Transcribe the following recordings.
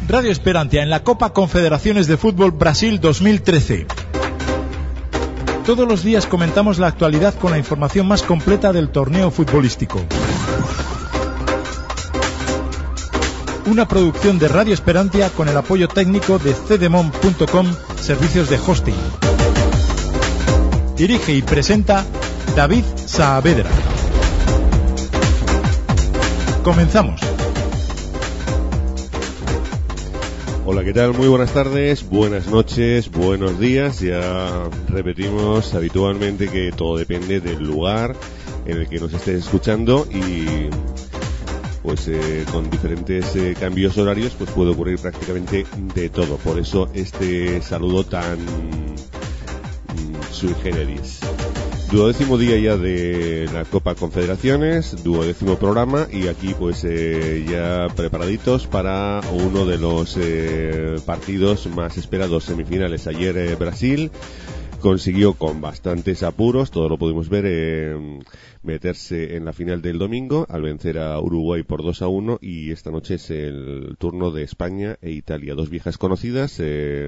Radio Esperantia en la Copa Confederaciones de Fútbol Brasil 2013. Todos los días comentamos la actualidad con la información más completa del torneo futbolístico. Una producción de Radio Esperantia con el apoyo técnico de cdemon.com, servicios de hosting. Dirige y presenta David Saavedra. Comenzamos. Hola, ¿qué tal? Muy buenas tardes, buenas noches, buenos días. Ya repetimos habitualmente que todo depende del lugar en el que nos estés escuchando y pues con diferentes cambios horarios pues puede ocurrir prácticamente de todo. Por eso este saludo tan sui generis. 12º día ya de la Copa Confederaciones, 12º programa, y aquí pues ya preparaditos para uno de los partidos más esperados, semifinales. Ayer Brasil consiguió con bastantes apuros, todo lo pudimos ver, meterse en la final del domingo al vencer a Uruguay por 2-1, y esta noche es el turno de España e Italia, dos viejas conocidas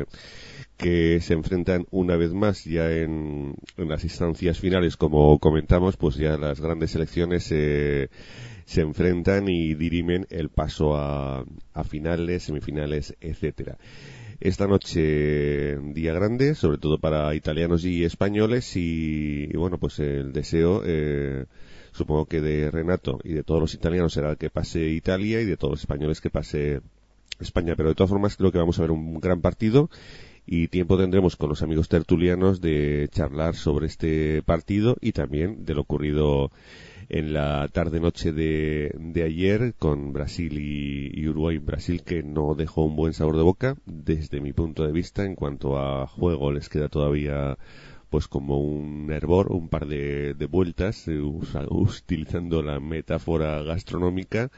que se enfrentan una vez más ya en las instancias finales. Como comentamos, pues ya las grandes selecciones se enfrentan y dirimen el paso a finales, semifinales, etcétera. Esta noche día grande, sobre todo para italianos y españoles, y bueno, pues el deseo supongo que de Renato y de todos los italianos será que pase Italia, y de todos los españoles que pase España. Pero de todas formas creo que vamos a ver un gran partido, y tiempo tendremos con los amigos tertulianos de charlar sobre este partido y también de lo ocurrido en la tarde-noche de ayer con Brasil y Uruguay. Brasil, que no dejó un buen sabor de boca desde mi punto de vista. En cuanto a juego, les queda todavía pues como un hervor, un par de vueltas, utilizando la metáfora gastronómica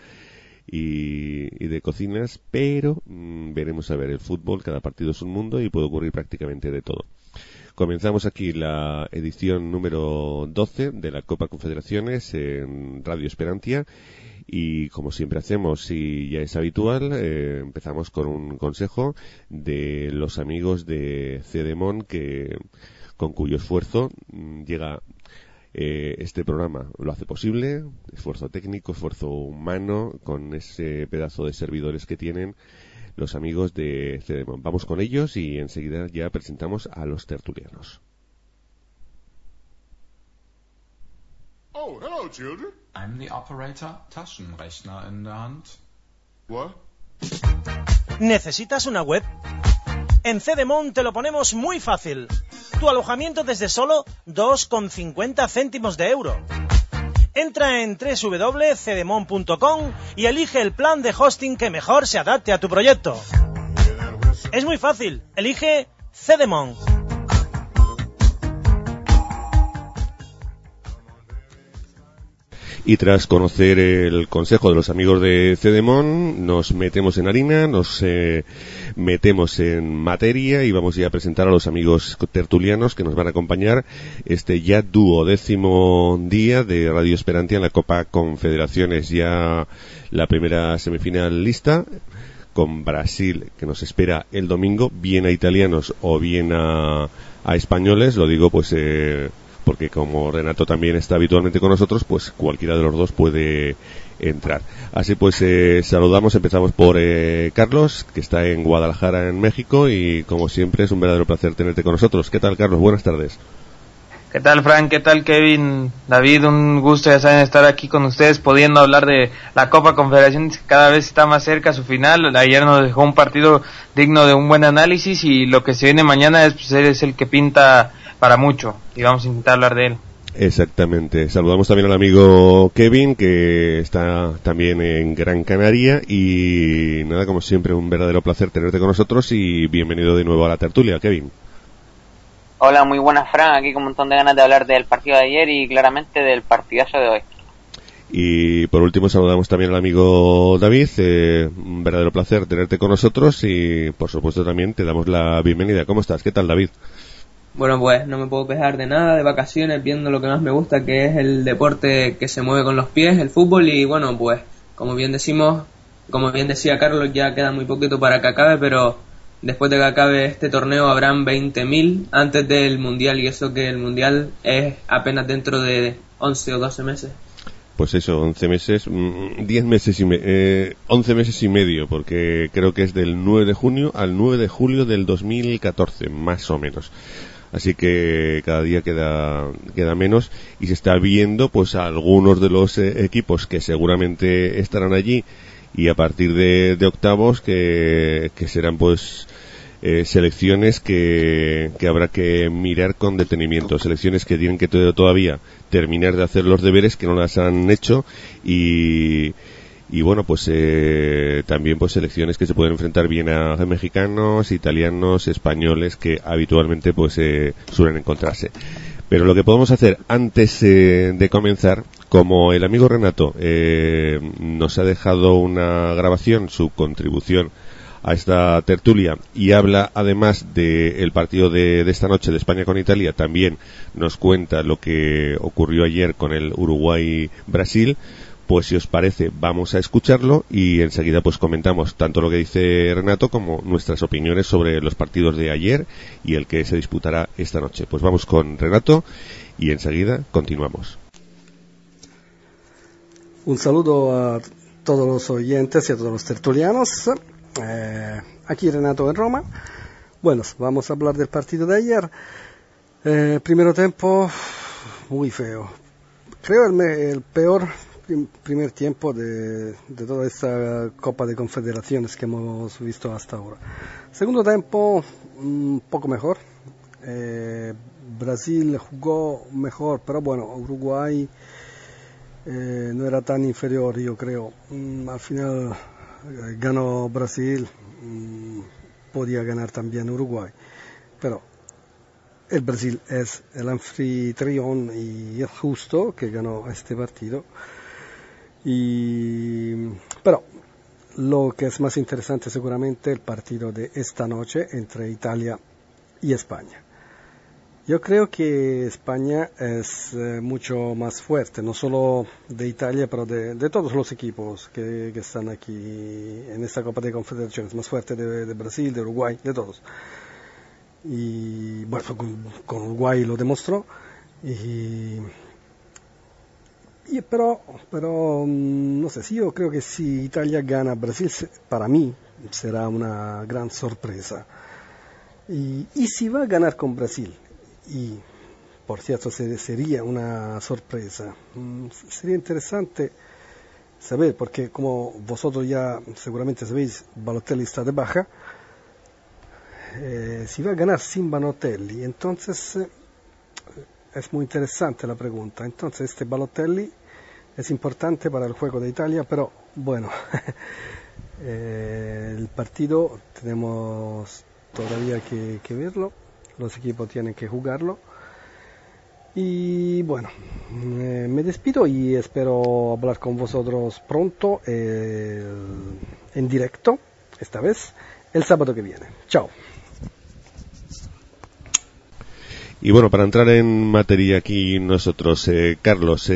y de cocinas, pero veremos a ver. El fútbol, cada partido es un mundo y puede ocurrir prácticamente de todo. Comenzamos aquí la edición número 12 de la Copa Confederaciones en Radio Esperantia, y como siempre hacemos y ya es habitual, empezamos con un consejo de los amigos de Cdemon, que con cuyo esfuerzo llega este programa, lo hace posible. Esfuerzo técnico, esfuerzo humano, con ese pedazo de servidores que tienen los amigos de Cdemon. Vamos con ellos y enseguida ya presentamos a los tertulianos. Oh, hello, children. I'm the operator, Taschenrechner in der Hand. What? ¿Necesitas una web? En Cdemon te lo ponemos muy fácil. Tu alojamiento desde solo 2,50 céntimos de euro. Entra en www.cdemon.com y elige el plan de hosting que mejor se adapte a tu proyecto. Es muy fácil, elige Cdemon. Y tras conocer el consejo de los amigos de Cdemon, nos metemos en harina, nos metemos en materia y vamos ya a presentar a los amigos tertulianos que nos van a acompañar este ya 12º día de Radio Esperantia en la Copa Confederaciones. Ya la primera semifinal lista, con Brasil, que nos espera el domingo, bien a italianos o bien a españoles. Lo digo pues porque como Renato también está habitualmente con nosotros, pues cualquiera de los dos puede entrar. Así pues saludamos, empezamos por Carlos, que está en Guadalajara, en México, y como siempre es un verdadero placer tenerte con nosotros. ¿Qué tal, Carlos? Buenas tardes. ¿Qué tal, Frank? ¿Qué tal, Kevin? David, un gusto, ya saben, estar aquí con ustedes, pudiendo hablar de la Copa Confederaciones, que cada vez está más cerca a su final. Ayer nos dejó un partido digno de un buen análisis, y lo que se viene mañana es el que pinta para mucho, y vamos a intentar hablar de él. Exactamente. Saludamos también al amigo Kevin, que está también en Gran Canaria, y nada, como siempre, un verdadero placer tenerte con nosotros, y bienvenido de nuevo a la tertulia, Kevin. Hola, muy buenas, Fran, aquí con un montón de ganas de hablar del partido de ayer y claramente del partidazo de hoy. Y por último saludamos también al amigo David, un verdadero placer tenerte con nosotros, y por supuesto también te damos la bienvenida. ¿Cómo estás? ¿Qué tal, David? Bueno, pues no me puedo quejar de nada, de vacaciones, viendo lo que más me gusta, que es el deporte que se mueve con los pies, el fútbol, y bueno, pues como bien decimos, como bien decía Carlos, ya queda muy poquito para que acabe, pero después de que acabe este torneo habrán 20.000 antes del Mundial, y eso que el Mundial es apenas dentro de 11 o 12 meses. Pues eso, 11 meses, 10 meses 11 meses y medio, porque creo que es del 9 de junio al 9 de julio del 2014, más o menos. Así que cada día queda menos, y se está viendo pues a algunos de los equipos que seguramente estarán allí, y a partir de octavos que serán pues selecciones que habrá que mirar con detenimiento, selecciones que tienen que todavía terminar de hacer los deberes, que no las han hecho, y bueno, pues también pues selecciones que se pueden enfrentar bien a mexicanos, italianos, españoles, que habitualmente pues suelen encontrarse. Pero lo que podemos hacer antes de comenzar, como el amigo Renato nos ha dejado una grabación, su contribución a esta tertulia, y habla además del partido de esta noche de España con Italia, también nos cuenta lo que ocurrió ayer con el Uruguay-Brasil. Pues si os parece, vamos a escucharlo y enseguida pues comentamos tanto lo que dice Renato como nuestras opiniones sobre los partidos de ayer y el que se disputará esta noche. Pues vamos con Renato y enseguida continuamos. Un saludo a todos los oyentes y a todos los tertulianos. Aquí Renato en Roma. Bueno, vamos a hablar del partido de ayer. Primero tiempo muy feo. Creo el peor primer tiempo de toda esta Copa de Confederaciones que hemos visto hasta ahora. Segundo tiempo un poco mejor. Brasil jugó mejor, pero bueno, Uruguay no era tan inferior, yo creo. Al final ganó Brasil, podía ganar también Uruguay, pero el Brasil es el anfitrión y es justo que ganó este partido. Pero lo que es más interesante seguramente el partido de esta noche entre Italia y España. Yo creo que España es mucho más fuerte, no solo de Italia, pero de todos los equipos que están aquí en esta Copa de Confederaciones, más fuerte de Brasil, de Uruguay, de todos. Y bueno, con Uruguay lo demostró. Pero no sé, si yo creo que si Italia gana Brasil, para mí será una gran sorpresa. Y si va a ganar con Brasil, y por cierto sería una sorpresa, sería interesante saber, porque como vosotros ya seguramente sabéis, Balotelli está de baja. Si va a ganar sin Balotelli, entonces es muy interesante la pregunta. Entonces este Balotelli es importante para el juego de Italia, pero bueno, el partido tenemos todavía que verlo, los equipos tienen que jugarlo. Y bueno, me despido y espero hablar con vosotros pronto en directo, esta vez el sábado que viene. Chao. Y bueno, para entrar en materia aquí nosotros, Carlos,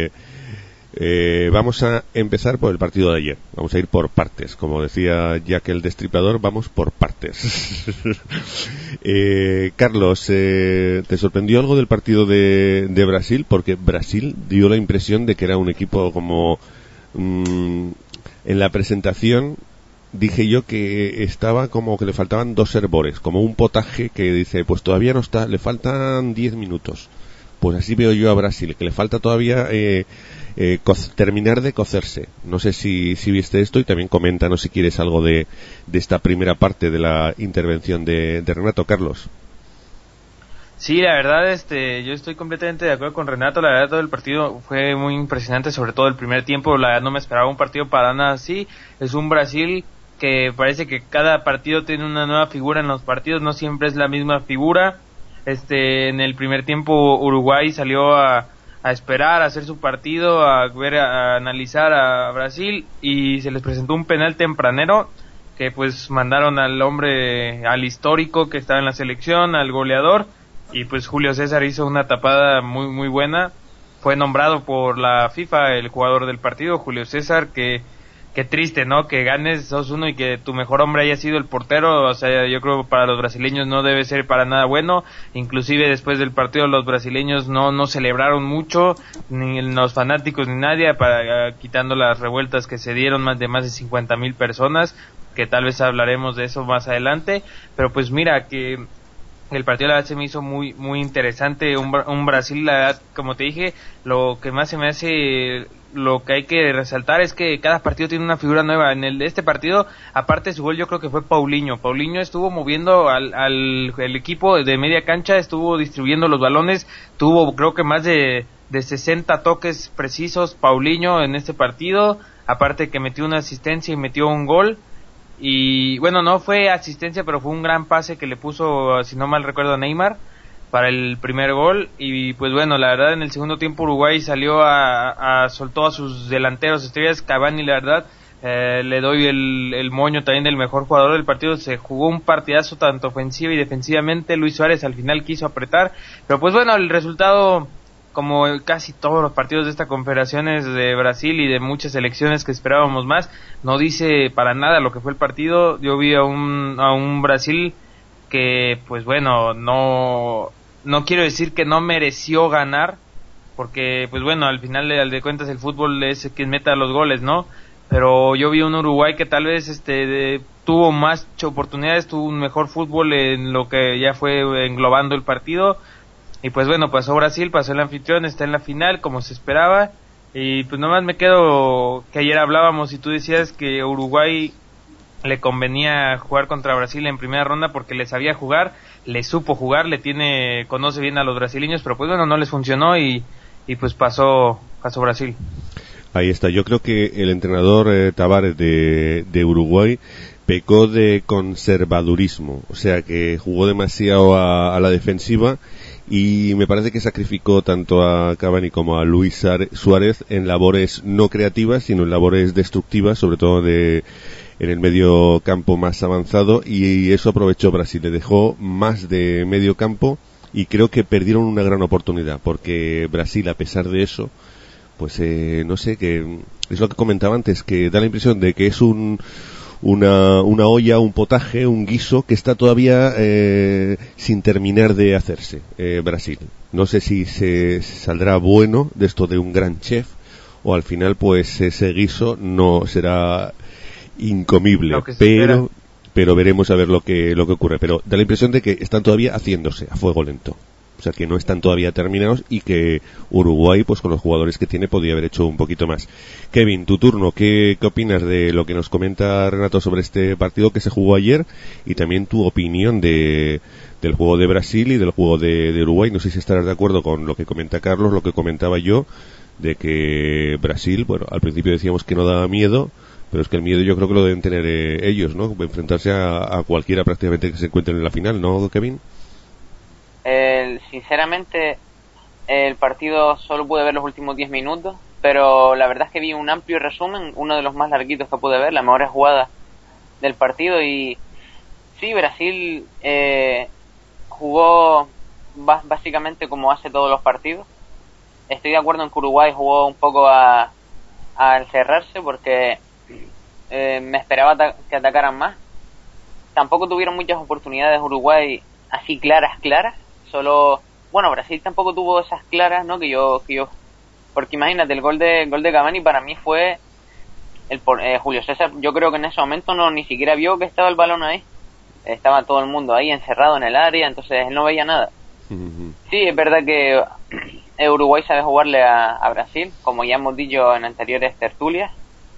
vamos a empezar por el partido de ayer. Vamos a ir por partes. Como decía Jack el Destripador, vamos por partes. Carlos, ¿te sorprendió algo del partido de Brasil? Porque Brasil dio la impresión de que era un equipo como... en la presentación dije yo que estaba como que le faltaban 2 hervores, como un potaje que dice, pues todavía no está, le faltan 10 minutos. Pues así veo yo a Brasil, que le falta todavía terminar de cocerse. No sé si viste esto, y también coméntanos si quieres algo de esta primera parte de la intervención de Renato. Carlos. Sí, la verdad, yo estoy completamente de acuerdo con Renato. La verdad, todo el partido fue muy impresionante, sobre todo el primer tiempo. La verdad, no me esperaba un partido para nada así. Es un Brasil que parece que cada partido tiene una nueva figura en los partidos, no siempre es la misma figura. En el primer tiempo Uruguay salió a esperar, a hacer su partido, a analizar a Brasil, y se les presentó un penal tempranero que pues mandaron al hombre, al histórico que estaba en la selección, al goleador, y pues Julio César hizo una tapada muy muy buena. Fue nombrado por la FIFA el jugador del partido, Julio César, que qué triste, ¿no? Que ganes 2-1 y que tu mejor hombre haya sido el portero. O sea, yo creo que para los brasileños no debe ser para nada bueno. Inclusive después del partido los brasileños no celebraron mucho, ni los fanáticos ni nadie, quitando las revueltas que se dieron, más de 50,000 personas, que tal vez hablaremos de eso más adelante. Pero pues mira que el partido la verdad se me hizo muy muy interesante, un Brasil, la verdad, como te dije, lo que más se me hace, lo que hay que resaltar es que cada partido tiene una figura nueva. En el de este partido, aparte de su gol, yo creo que fue Paulinho estuvo moviendo el equipo de media cancha, estuvo distribuyendo los balones, tuvo creo que más de 60 toques precisos Paulinho en este partido, aparte que metió una asistencia y metió un gol. Y bueno, no fue asistencia, pero fue un gran pase que le puso, si no mal recuerdo, a Neymar para el primer gol. Y pues bueno, la verdad en el segundo tiempo Uruguay salió soltó a sus delanteros estrellas. Cavani, la verdad, le doy el moño también del mejor jugador del partido. Se jugó un partidazo tanto ofensiva y defensivamente. Luis Suárez al final quiso apretar, pero pues bueno, el resultado, como casi todos los partidos de esta Confederaciones de Brasil y de muchas selecciones que esperábamos más, no dice para nada lo que fue el partido. Yo vi a un Brasil que, pues bueno, no quiero decir que no mereció ganar, porque pues bueno, al final de cuentas el fútbol es quien meta los goles, ¿no? Pero yo vi un Uruguay que tal vez tuvo más oportunidades, tuvo un mejor fútbol en lo que ya fue englobando el partido. Y pues bueno, pasó Brasil, pasó el anfitrión, está en la final como se esperaba. Y pues nomás me quedo que ayer hablábamos y tú decías que a Uruguay le convenía jugar contra Brasil en primera ronda porque le sabía jugar, le supo jugar, conoce bien a los brasileños, pero pues bueno, no les funcionó y pues pasó Brasil. Ahí está, yo creo que el entrenador Tavares de Uruguay pecó de conservadurismo, o sea que jugó demasiado a la defensiva. Y me parece que sacrificó tanto a Cavani como a Luis Suárez en labores no creativas, sino en labores destructivas, sobre todo en el medio campo más avanzado, y eso aprovechó Brasil, le dejó más de medio campo y creo que perdieron una gran oportunidad, porque Brasil, a pesar de eso, pues no sé, que es lo que comentaba antes, que da la impresión de que es una olla, un potaje, un guiso que está todavía sin terminar de hacerse, Brasil. No sé si se saldrá bueno de esto de un gran chef o al final pues ese guiso no será incomible, pero veremos a ver lo que ocurre. Pero da la impresión de que están todavía haciéndose a fuego lento. O sea, que no están todavía terminados y que Uruguay, pues con los jugadores que tiene, podría haber hecho un poquito más. Kevin, tu turno. ¿Qué opinas de lo que nos comenta Renato sobre este partido que se jugó ayer? Y también tu opinión del juego de Brasil y del juego de Uruguay. No sé si estarás de acuerdo con lo que comenta Carlos, lo que comentaba yo, de que Brasil, bueno, al principio decíamos que no daba miedo, pero es que el miedo yo creo que lo deben tener ellos, ¿no? Enfrentarse a cualquiera prácticamente que se encuentren en la final, ¿no, Kevin? Sinceramente, el partido solo pude ver los últimos 10 minutos, pero la verdad es que vi un amplio resumen, uno de los más larguitos que pude ver, la mejor jugada del partido. Y sí, Brasil jugó básicamente como hace todos los partidos. Estoy de acuerdo en que Uruguay jugó un poco a encerrarse porque me esperaba que atacaran más. Tampoco tuvieron muchas oportunidades Uruguay así claras. Solo, bueno, Brasil tampoco tuvo esas claras, ¿no? Que yo, porque imagínate, el gol de Cavani para mí fue Julio César. Yo creo que en ese momento ni siquiera vio que estaba el balón ahí. Estaba todo el mundo ahí encerrado en el área, entonces él no veía nada. Sí, es verdad que Uruguay sabe jugarle a Brasil, como ya hemos dicho en anteriores tertulias.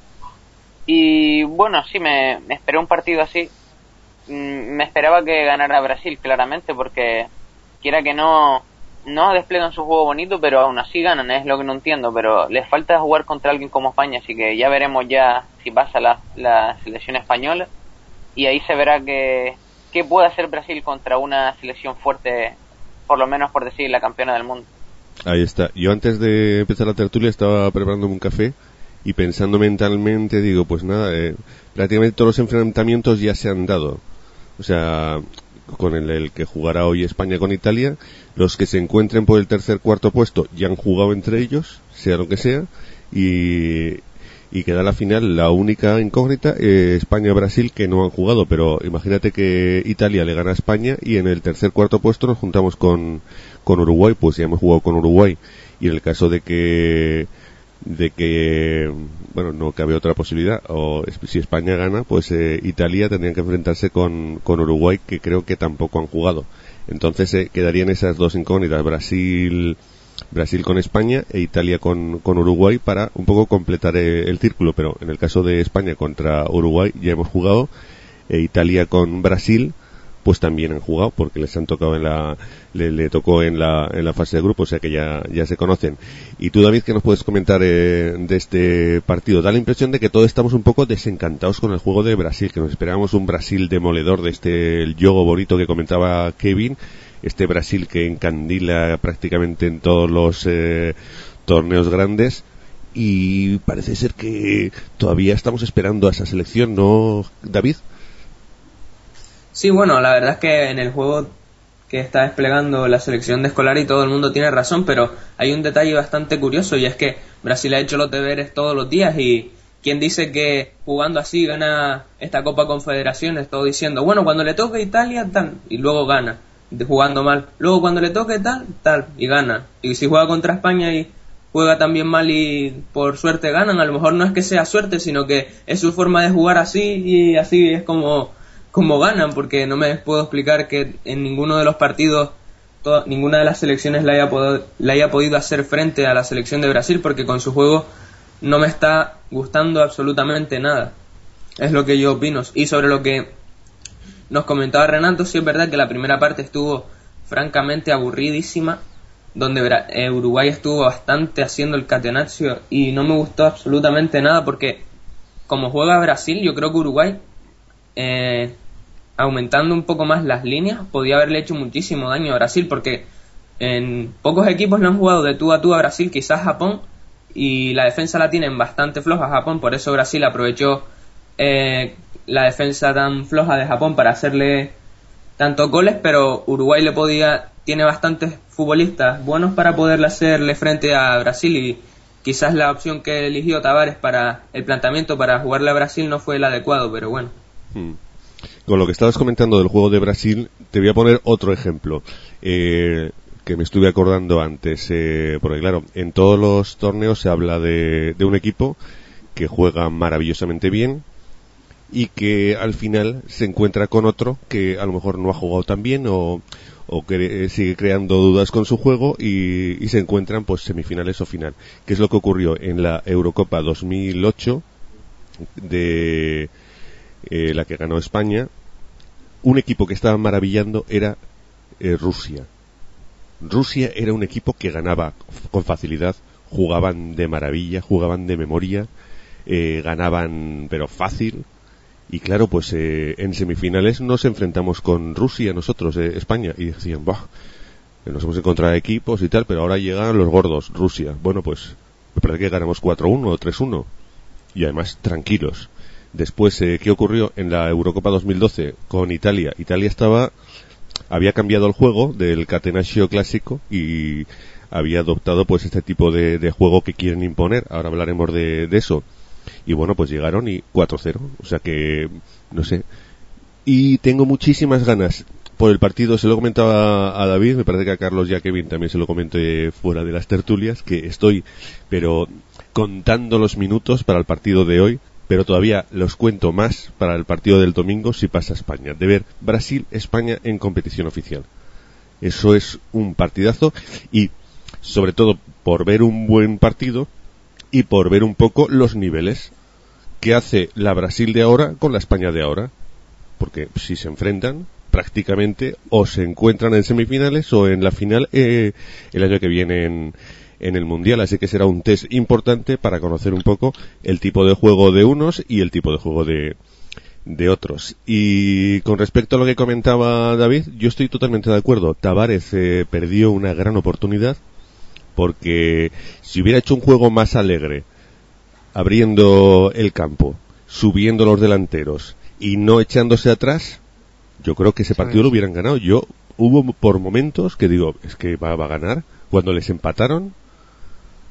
Y bueno, sí, me esperé un partido así. Me esperaba que ganara Brasil, claramente, porque quiera que no desplegan su juego bonito, pero aún así ganan, es lo que no entiendo. Pero les falta jugar contra alguien como España, así que ya veremos ya si pasa la selección española, y ahí se verá qué puede hacer Brasil contra una selección fuerte, por lo menos por decir la campeona del mundo. Ahí está. Yo antes de empezar la tertulia estaba preparándome un café y pensando mentalmente, digo, pues nada, prácticamente todos los enfrentamientos ya se han dado. O sea, con el que jugará hoy España con Italia, los que se encuentren por el tercer, cuarto puesto ya han jugado entre ellos, sea lo que sea, y y queda la final la única incógnita, España-Brasil, que no han jugado, pero imagínate que Italia le gana a España y en el tercer cuarto puesto nos juntamos con Uruguay, pues ya hemos jugado con Uruguay, y en el caso de que bueno, no cabe otra posibilidad, o si España gana, pues Italia tendría que enfrentarse con Uruguay, que creo que tampoco han jugado. Entonces quedarían esas dos incógnitas, Brasil con España e Italia con Uruguay, para un poco completar el círculo. Pero en el caso de España contra Uruguay ya hemos jugado, Italia con Brasil pues también han jugado, porque les han tocado le tocó en la fase de grupo, o sea que ya se conocen. Y tú, David, ¿qué nos puedes comentar de este partido? Da la impresión de que todos estamos un poco desencantados con el juego de Brasil, que nos esperábamos un Brasil demoledor, de el juego bonito que comentaba Kevin, este Brasil que encandila prácticamente en todos los torneos grandes, y parece ser que todavía estamos esperando a esa selección, ¿no, David? Sí, bueno, la verdad es que en el juego que está desplegando la selección de Scolari todo el mundo tiene razón, pero hay un detalle bastante curioso, y es que Brasil ha hecho los deberes todos los días, y quien dice que jugando así gana esta Copa Confederaciones, todo diciendo, bueno, cuando le toque Italia, tal, y luego gana, jugando mal, luego cuando le toque tal, y gana, y si juega contra España y juega también mal y por suerte ganan, a lo mejor no es que sea suerte, sino que es su forma de jugar así, y así es como ganan, porque no me puedo explicar que en ninguno de los partidos ninguna de las selecciones le haya podido hacer frente a la selección de Brasil, porque con su juego no me está gustando absolutamente nada. Es lo que yo opino. Y sobre lo que nos comentaba Renato, sí es verdad que la primera parte estuvo francamente aburridísima, donde Uruguay estuvo bastante haciendo el catenaccio y no me gustó absolutamente nada, porque como juega Brasil, yo creo que Uruguay aumentando un poco más las líneas podía haberle hecho muchísimo daño a Brasil, porque en pocos equipos le han jugado de tú a tú a Brasil, quizás Japón, y la defensa la tienen bastante floja Japón, por eso Brasil aprovechó la defensa tan floja de Japón para hacerle tantos goles, pero Uruguay tiene bastantes futbolistas buenos para poderle hacerle frente a Brasil, y quizás la opción que eligió Tavares para el planteamiento para jugarle a Brasil no fue el adecuado, pero bueno. Con lo que estabas comentando del juego de Brasil, te voy a poner otro ejemplo que me estuve acordando antes, porque claro, en todos los torneos se habla de un equipo que juega maravillosamente bien y que al final se encuentra con otro que a lo mejor no ha jugado tan bien o que sigue creando dudas con su juego, y se encuentran pues semifinales o final, que es lo que ocurrió en la Eurocopa 2008 de la que ganó España. Un equipo que estaba maravillando era Rusia. Rusia era un equipo que ganaba con facilidad, jugaban de maravilla, jugaban de memoria, ganaban pero fácil, y claro, pues en semifinales nos enfrentamos con Rusia nosotros, España, y decían, bah, nos hemos encontrado equipos y tal, pero ahora llegan los gordos, Rusia. Bueno, pues me parece que ganamos 4-1 o 3-1, y además tranquilos. Después, ¿qué ocurrió en la Eurocopa 2012 con Italia? Italia había cambiado el juego del catenaccio clásico y había adoptado pues este tipo de juego que quieren imponer. Ahora hablaremos de eso. Y bueno, pues llegaron y 4-0. O sea que, no sé. Y tengo muchísimas ganas por el partido. Se lo comentaba a David, me parece que a Carlos y a Kevin también se lo comenté fuera de las tertulias, que estoy, pero contando los minutos para el partido de hoy. Pero todavía los cuento más para el partido del domingo si pasa España, de ver Brasil-España en competición oficial. Eso es un partidazo, y sobre todo por ver un buen partido y por ver un poco los niveles que hace la Brasil de ahora con la España de ahora, porque si se enfrentan prácticamente o se encuentran en semifinales o en la final el año que viene en el Mundial, así que será un test importante para conocer un poco el tipo de juego de unos y el tipo de juego de otros. Y con respecto a lo que comentaba David, yo estoy totalmente de acuerdo. Tavares perdió una gran oportunidad, porque si hubiera hecho un juego más alegre, abriendo el campo, subiendo los delanteros y no echándose atrás, yo creo que ese partido lo hubieran ganado. Hubo por momentos que digo, es que va a ganar. Cuando les empataron,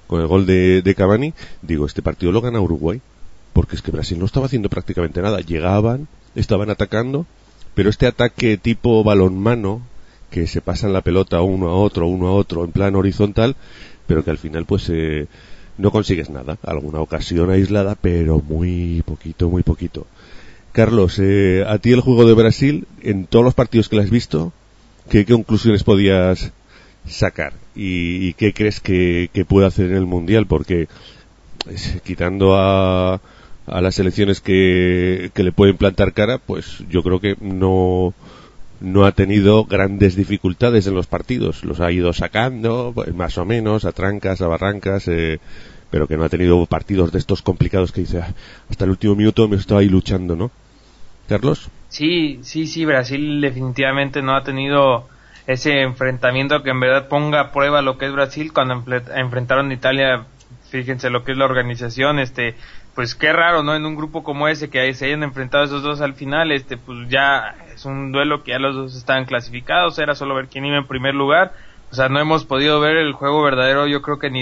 con el gol de Cavani, digo, este partido lo gana Uruguay, porque es que Brasil no estaba haciendo prácticamente nada. Llegaban, estaban atacando, pero este ataque tipo balonmano, que se pasan la pelota uno a otro, en plan horizontal, pero que al final pues no consigues nada. Alguna ocasión aislada, pero muy poquito. Carlos, a ti el juego de Brasil, en todos los partidos que le has visto, ¿qué conclusiones podías sacar? ¿Y qué crees que puede hacer en el Mundial? Porque quitando a las selecciones que le pueden plantar cara, pues yo creo que no ha tenido grandes dificultades en los partidos. Los ha ido sacando, pues, más o menos, a trancas, a barrancas, pero que no ha tenido partidos de estos complicados que dice, hasta el último minuto me estaba ahí luchando, ¿no? ¿Carlos? Sí, Brasil definitivamente no ha tenido ese enfrentamiento que en verdad ponga a prueba lo que es Brasil. Cuando enfrentaron a Italia, fíjense lo que es la organización, pues qué raro, ¿no? En un grupo como ese que se hayan enfrentado esos dos al final, pues ya es un duelo que ya los dos estaban clasificados, era solo ver quién iba en primer lugar. O sea, no hemos podido ver el juego verdadero, yo creo que ni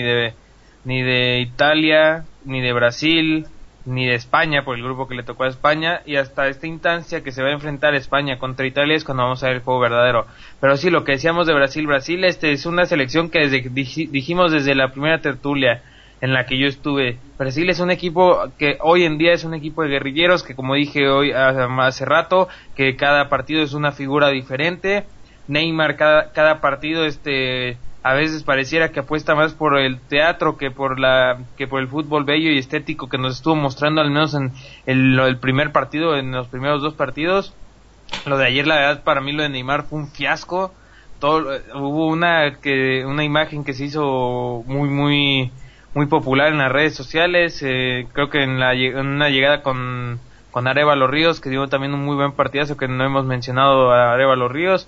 de Italia, ni de Brasil, ni de España, por el grupo que le tocó a España, y hasta esta instancia que se va a enfrentar España contra Italia es cuando vamos a ver el juego verdadero. Pero sí, lo que decíamos de Brasil es una selección que dijimos desde la primera tertulia en la que yo estuve, Brasil es un equipo que hoy en día es un equipo de guerrilleros, que como dije hoy hace rato, que cada partido es una figura diferente. Neymar cada partido a veces pareciera que apuesta más por el teatro que por el fútbol bello y estético que nos estuvo mostrando, al menos en el primer partido, en los primeros dos partidos. Lo de ayer, la verdad, para mí lo de Neymar fue un fiasco. Hubo una imagen que se hizo muy popular en las redes sociales, creo que en una llegada con Arévalo Ríos, que dio también un muy buen partidazo, que no hemos mencionado a Arévalo Ríos.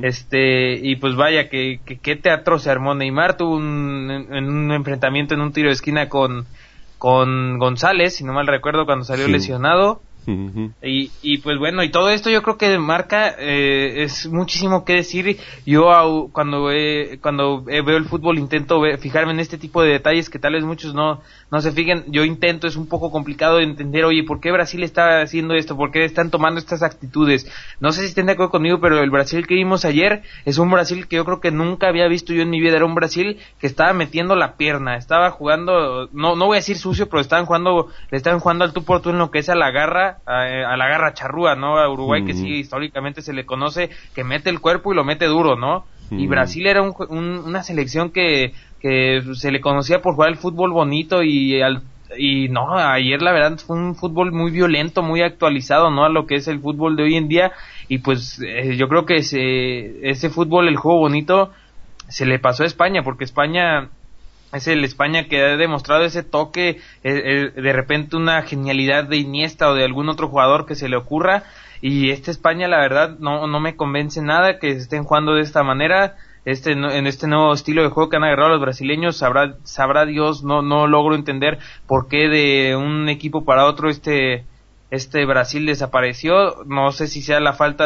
Y pues vaya que qué teatro se armó. Neymar tuvo un enfrentamiento en un tiro de esquina con González, si no mal recuerdo, cuando salió lesionado. Y pues bueno, y todo esto yo creo que marca es muchísimo que decir. Yo cuando veo el fútbol intento fijarme en este tipo de detalles que tal vez muchos no se fijen. Yo intento, es un poco complicado de entender, oye, ¿por qué Brasil está haciendo esto? ¿Por qué están tomando estas actitudes? No sé si estén de acuerdo conmigo, pero el Brasil que vimos ayer es un Brasil que yo creo que nunca había visto yo en mi vida. Era un Brasil que estaba metiendo la pierna, estaba jugando, no voy a decir sucio, pero le estaban jugando al tú por tú en lo que es a la garra charrúa, ¿no? A Uruguay, que sí, históricamente se le conoce que mete el cuerpo y lo mete duro, ¿no? Y Brasil era una selección que se le conocía por jugar el fútbol bonito y no, ayer la verdad fue un fútbol muy violento, muy actualizado, ¿no? A lo que es el fútbol de hoy en día. Y pues yo creo que ese fútbol, el juego bonito, se le pasó a España, porque España es el España que ha demostrado ese toque, de repente una genialidad de Iniesta o de algún otro jugador que se le ocurra. Y España, la verdad, no me convence nada que estén jugando de esta manera, en este nuevo estilo de juego que han agarrado los brasileños. Sabrá Dios, no logro entender por qué de un equipo para otro este Brasil desapareció. No sé si sea la falta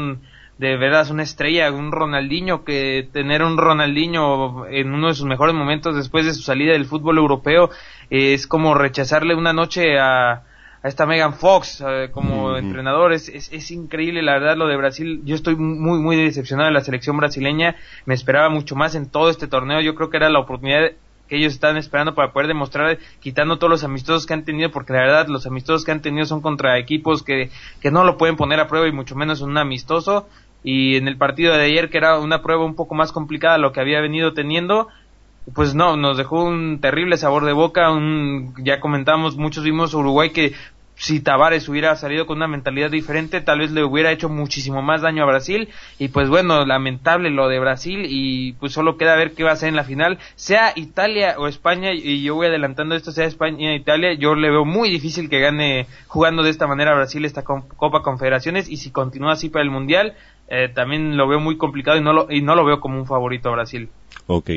de veras una estrella, un Ronaldinho, que tener un Ronaldinho en uno de sus mejores momentos después de su salida del fútbol europeo es como rechazarle una noche a esta Megan Fox como entrenador. Es increíble, la verdad, lo de Brasil. Yo estoy muy decepcionado de la selección brasileña. Me esperaba mucho más en todo este torneo. Yo creo que era la oportunidad que ellos están esperando para poder demostrar, quitando todos los amistosos que han tenido, porque la verdad los amistosos que han tenido son contra equipos que no lo pueden poner a prueba, y mucho menos un amistoso. Y en el partido de ayer, que era una prueba un poco más complicada a lo que había venido teniendo, pues no, nos dejó un terrible sabor de boca. Ya comentamos, muchos vimos a Uruguay que si Tavares hubiera salido con una mentalidad diferente, tal vez le hubiera hecho muchísimo más daño a Brasil. Y pues bueno, lamentable lo de Brasil, y pues solo queda ver qué va a hacer en la final, sea Italia o España. Y yo voy adelantando esto, sea España o Italia, yo le veo muy difícil que gane jugando de esta manera Brasil esta Copa Confederaciones, y si continúa así para el Mundial, también lo veo muy complicado, y no lo veo como un favorito a Brasil. Ok,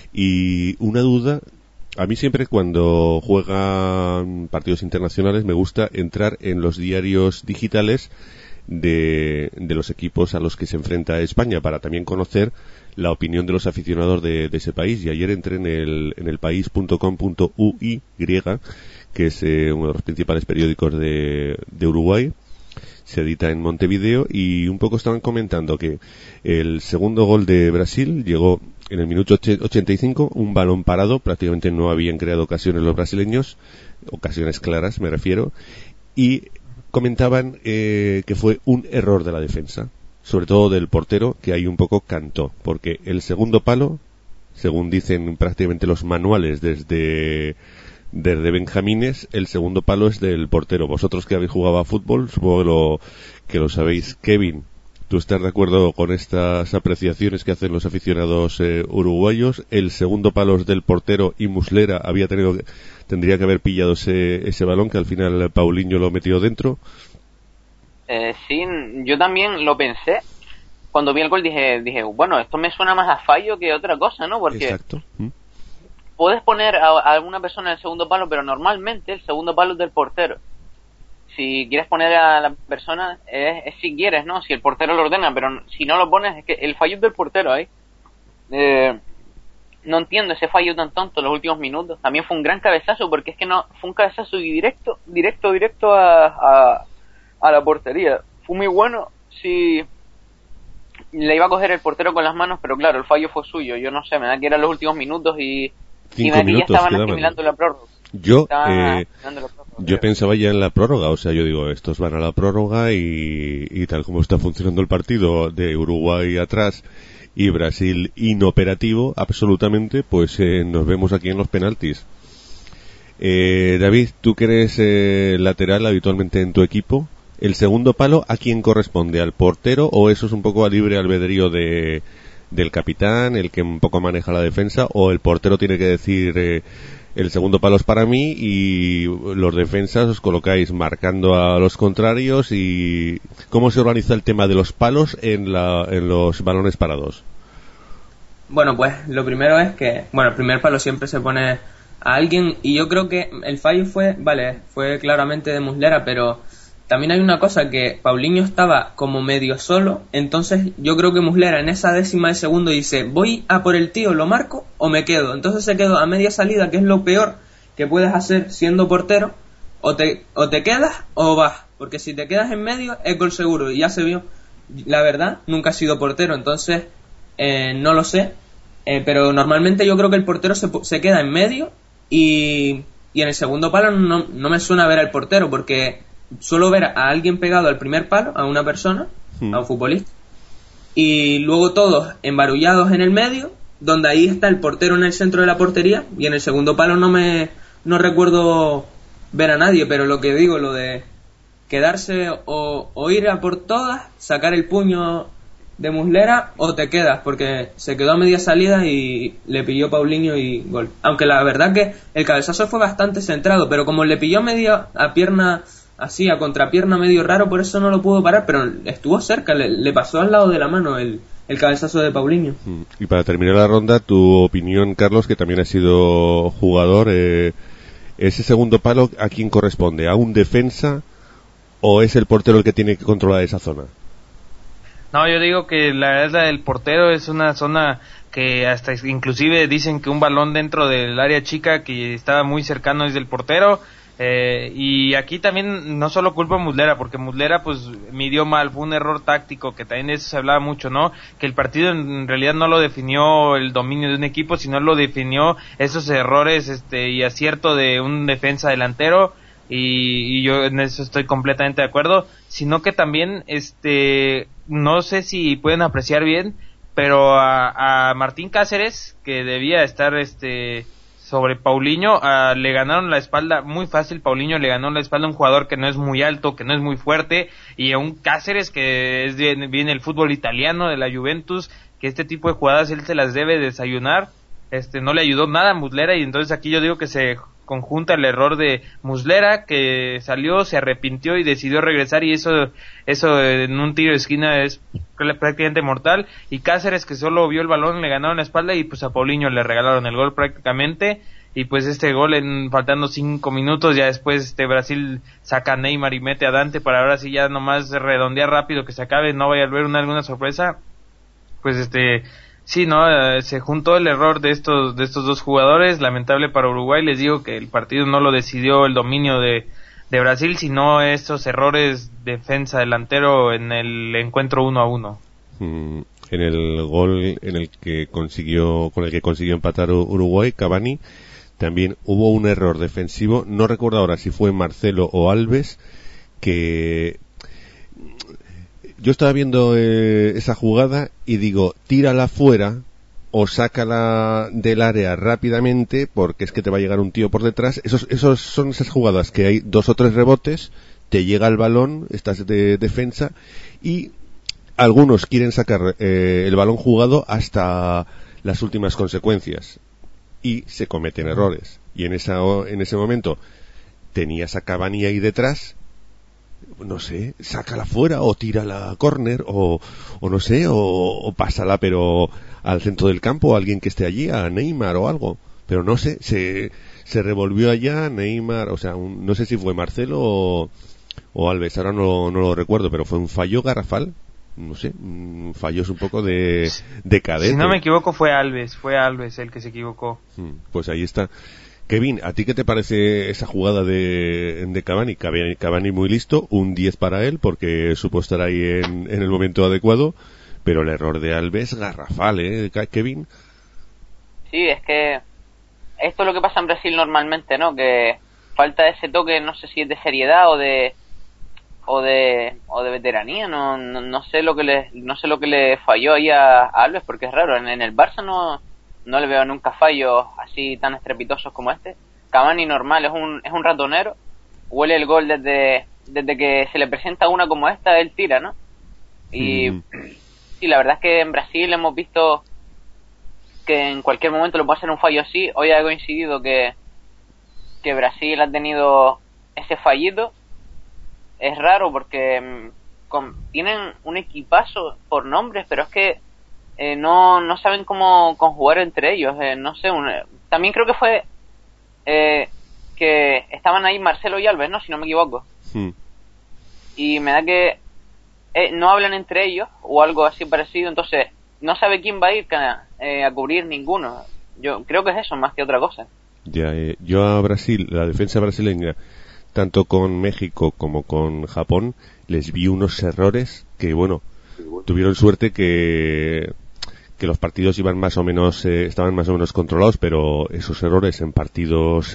y una duda. A mí siempre cuando juegan partidos internacionales me gusta entrar en los diarios digitales de los equipos a los que se enfrenta España, para también conocer la opinión de los aficionados de ese país. Y ayer entré en el país.com.uy, que es uno de los principales periódicos de Uruguay. Se edita en Montevideo, y un poco estaban comentando que el segundo gol de Brasil llegó en el minuto 85, un balón parado, prácticamente no habían creado ocasiones los brasileños, ocasiones claras me refiero, y comentaban que fue un error de la defensa, sobre todo del portero, que ahí un poco cantó, porque el segundo palo, según dicen prácticamente los manuales desde Benjamines, el segundo palo es del portero. Vosotros que habéis jugado a fútbol, supongo que lo sabéis. Kevin, ¿tú estás de acuerdo con estas apreciaciones que hacen los aficionados uruguayos? El segundo palo es del portero y Muslera tendría que haber pillado ese balón, que al final Paulinho lo metió dentro. Sí, yo también lo pensé. Cuando vi el gol dije, bueno, esto me suena más a fallo que otra cosa, ¿no? Porque exacto. Puedes poner a alguna persona en el segundo palo, pero normalmente el segundo palo es del portero. Si quieres poner a la persona, es si quieres, ¿no? Si el portero lo ordena, pero si no lo pones, es que el fallo es del portero ahí. No entiendo ese fallo tan tonto en los últimos minutos. También fue un gran cabezazo, porque es que no fue un cabezazo y directo a la portería. Fue muy bueno. Sí, le iba a coger el portero con las manos, pero claro, el fallo fue suyo. Yo no sé, me da que eran los últimos minutos y 5 minutos ya estaban quedaban. asimilando la prórroga. Yo pensaba ya en la prórroga, o sea, yo digo, estos van a la prórroga y tal como está funcionando el partido, de Uruguay atrás y Brasil inoperativo absolutamente, pues nos vemos aquí en los penaltis. David, tú que eres lateral habitualmente en tu equipo, ¿el segundo palo a quién corresponde? ¿Al portero, o eso es un poco a libre albedrío del capitán, el que un poco maneja la defensa, o el portero tiene que decir el segundo palo es para mí, y los defensas os colocáis marcando a los contrarios? ¿Y cómo se organiza el tema de los palos en los balones parados? Bueno, pues lo primero es que, el primer palo siempre se pone a alguien, y yo creo que el fallo fue claramente de Muslera, pero también hay una cosa, que Paulinho estaba como medio solo, entonces yo creo que Muslera en esa décima de segundo dice, voy a por el tío, lo marco o me quedo. Entonces se quedó a media salida, que es lo peor que puedes hacer siendo portero, o te quedas o vas, porque si te quedas en medio es gol seguro, y ya se vio. La verdad, nunca he sido portero, entonces no lo sé, pero normalmente yo creo que el portero se queda en medio, y en el segundo palo no me suena ver al portero, porque suelo ver a alguien pegado al primer palo, a una persona, a un futbolista, y luego todos embarullados en el medio, donde ahí está el portero en el centro de la portería, y en el segundo palo no recuerdo ver a nadie, pero lo que digo, lo de quedarse o ir a por todas, sacar el puño de Muslera, o te quedas, porque se quedó a media salida y le pilló Paulinho y gol. Aunque la verdad que el cabezazo fue bastante centrado, pero como le pilló medio a pierna, así a contrapierna, medio raro, por eso no lo pudo parar, pero estuvo cerca, le pasó al lado de la mano el cabezazo de Paulinho. Y para terminar la ronda, tu opinión, Carlos, que también has sido jugador, ese segundo palo, ¿a quién corresponde? ¿A un defensa o es el portero el que tiene que controlar esa zona? No, yo digo que la verdad del portero es una zona que hasta inclusive dicen que un balón dentro del área chica que estaba muy cercano es del portero. Y aquí también no solo culpa a Muslera, porque Muslera pues midió mal, fue un error táctico, que también de eso se hablaba mucho, ¿no? Que el partido en realidad no lo definió el dominio de un equipo, sino lo definió esos errores y acierto de un defensa delantero, y yo en eso estoy completamente de acuerdo, sino que también no sé si pueden apreciar bien, pero a Martín Cáceres, que debía estar sobre Paulinho, le ganaron la espalda muy fácil. Paulinho le ganó la espalda a un jugador que no es muy alto, que no es muy fuerte, y a un Cáceres que viene el fútbol italiano de la Juventus, que este tipo de jugadas él se las debe desayunar. No le ayudó nada a Muslera, y entonces aquí yo digo que se conjunta el error de Muslera, que salió, se arrepintió y decidió regresar, y eso en un tiro de esquina es prácticamente mortal, y Cáceres, que solo vio el balón, le ganaron la espalda, y pues a Paulinho le regalaron el gol prácticamente, y pues este gol faltando 5 minutos, ya después Brasil saca a Neymar y mete a Dante para ahora sí ya nomás redondear rápido que se acabe, no vaya a haber alguna sorpresa. Pues sí, no, se juntó el error de estos dos jugadores, lamentable para Uruguay. Les digo que el partido no lo decidió el dominio de Brasil, sino estos errores defensa delantero en el encuentro 1-1. En el gol con el que consiguió empatar Uruguay, Cavani, también hubo un error defensivo, no recuerdo ahora si fue Marcelo o Alves, que yo estaba viendo esa jugada y digo, tírala fuera o sácala del área rápidamente porque es que te va a llegar un tío por detrás. Esos son esas jugadas que hay 2 o 3 rebotes, te llega el balón, estás de defensa y algunos quieren sacar el balón jugado hasta las últimas consecuencias y se cometen errores. Y en ese momento tenías a Cavani ahí detrás, no sé, sácala fuera o tírala a córner o no sé, o pásala pero al centro del campo a alguien que esté allí, a Neymar o algo. Pero no sé, se revolvió allá Neymar, o sea, no sé si fue Marcelo o Alves, ahora no lo recuerdo, pero fue un fallo garrafal. No sé, fallos un poco de cadete. Si no me equivoco fue Alves el que se equivocó. Pues ahí está. Kevin, ¿a ti qué te parece esa jugada de Cavani? Cavani muy listo, un 10 para él porque supo estar ahí en el momento adecuado, pero el error de Alves garrafal, Kevin. Sí, es que esto es lo que pasa en Brasil normalmente, ¿no? Que falta ese toque, no sé si es de seriedad o de veteranía, no sé lo que le falló ahí a Alves, porque es raro, en el Barça no le veo nunca fallos así tan estrepitosos como este. Cavani normal, es un ratonero, huele el gol desde que se le presenta una como esta, él tira, ¿no? Y sí, la verdad es que en Brasil hemos visto que en cualquier momento le puede hacer un fallo así. Hoy ha coincidido que Brasil ha tenido ese fallito. Es raro porque tienen un equipazo por nombres, pero es que no saben cómo conjugar entre ellos. No sé, también creo que fue que estaban ahí Marcelo y Alves, ¿no? Si no me equivoco. Y me da que no hablan entre ellos o algo así parecido, entonces no sabe quién va a ir a cubrir ninguno. Yo creo que es eso más que otra cosa. Ya, yo a Brasil, la defensa brasileña, tanto con México como con Japón, les vi unos errores que, bueno, tuvieron suerte que los partidos iban más o menos, estaban más o menos controlados, pero esos errores en partidos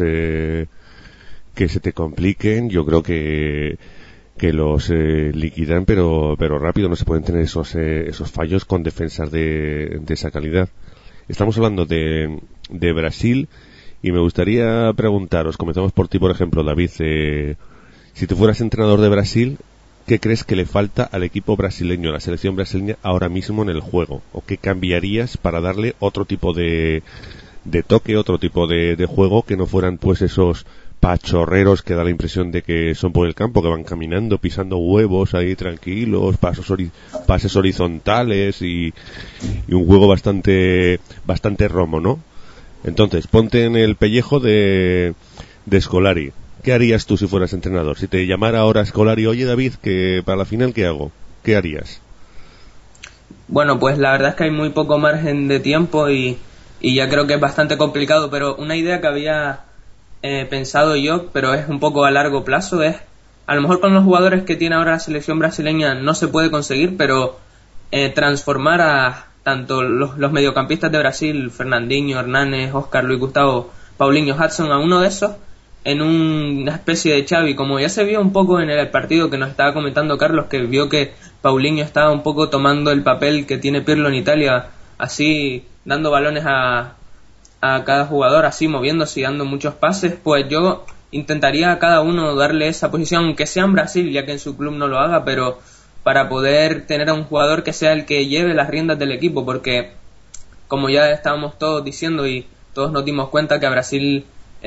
que se te compliquen, yo creo que los liquidan, pero rápido. No se pueden tener esos fallos con defensas de esa calidad. Estamos hablando de Brasil. Y me gustaría preguntaros, comenzamos por ti, por ejemplo, David, si tú fueras entrenador de Brasil, ¿qué crees que le falta al equipo brasileño, a la selección brasileña ahora mismo en el juego? ¿O qué cambiarías para darle otro tipo de toque, otro tipo de juego, que no fueran pues esos pachorreros que da la impresión de que son por el campo, que van caminando, pisando huevos ahí tranquilos, pases horizontales y un juego bastante romo, ¿no? Entonces, ponte en el pellejo de Scolari. ¿Qué harías tú si fueras entrenador? Si te llamara ahora Scolari, oye David, que para la final, ¿qué hago? ¿Qué harías? Bueno, pues la verdad es que hay muy poco margen de tiempo y ya creo que es bastante complicado, pero una idea que había pensado yo, pero es un poco a largo plazo, es a lo mejor con los jugadores que tiene ahora la selección brasileña no se puede conseguir, pero transformar a tanto los mediocampistas de Brasil, Fernandinho, Hernanes, Oscar, Luis Gustavo, Paulinho, Hudson, a uno de esos en una especie de Xavi, como ya se vio un poco en el partido que nos estaba comentando Carlos, que vio que Paulinho estaba un poco tomando el papel que tiene Pirlo en Italia, así dando balones a cada jugador, así moviéndose y dando muchos pases. Pues yo intentaría a cada uno darle esa posición, aunque sea en Brasil, ya que en su club no lo haga, pero para poder tener a un jugador que sea el que lleve las riendas del equipo, porque como ya estábamos todos diciendo y todos nos dimos cuenta que a Brasil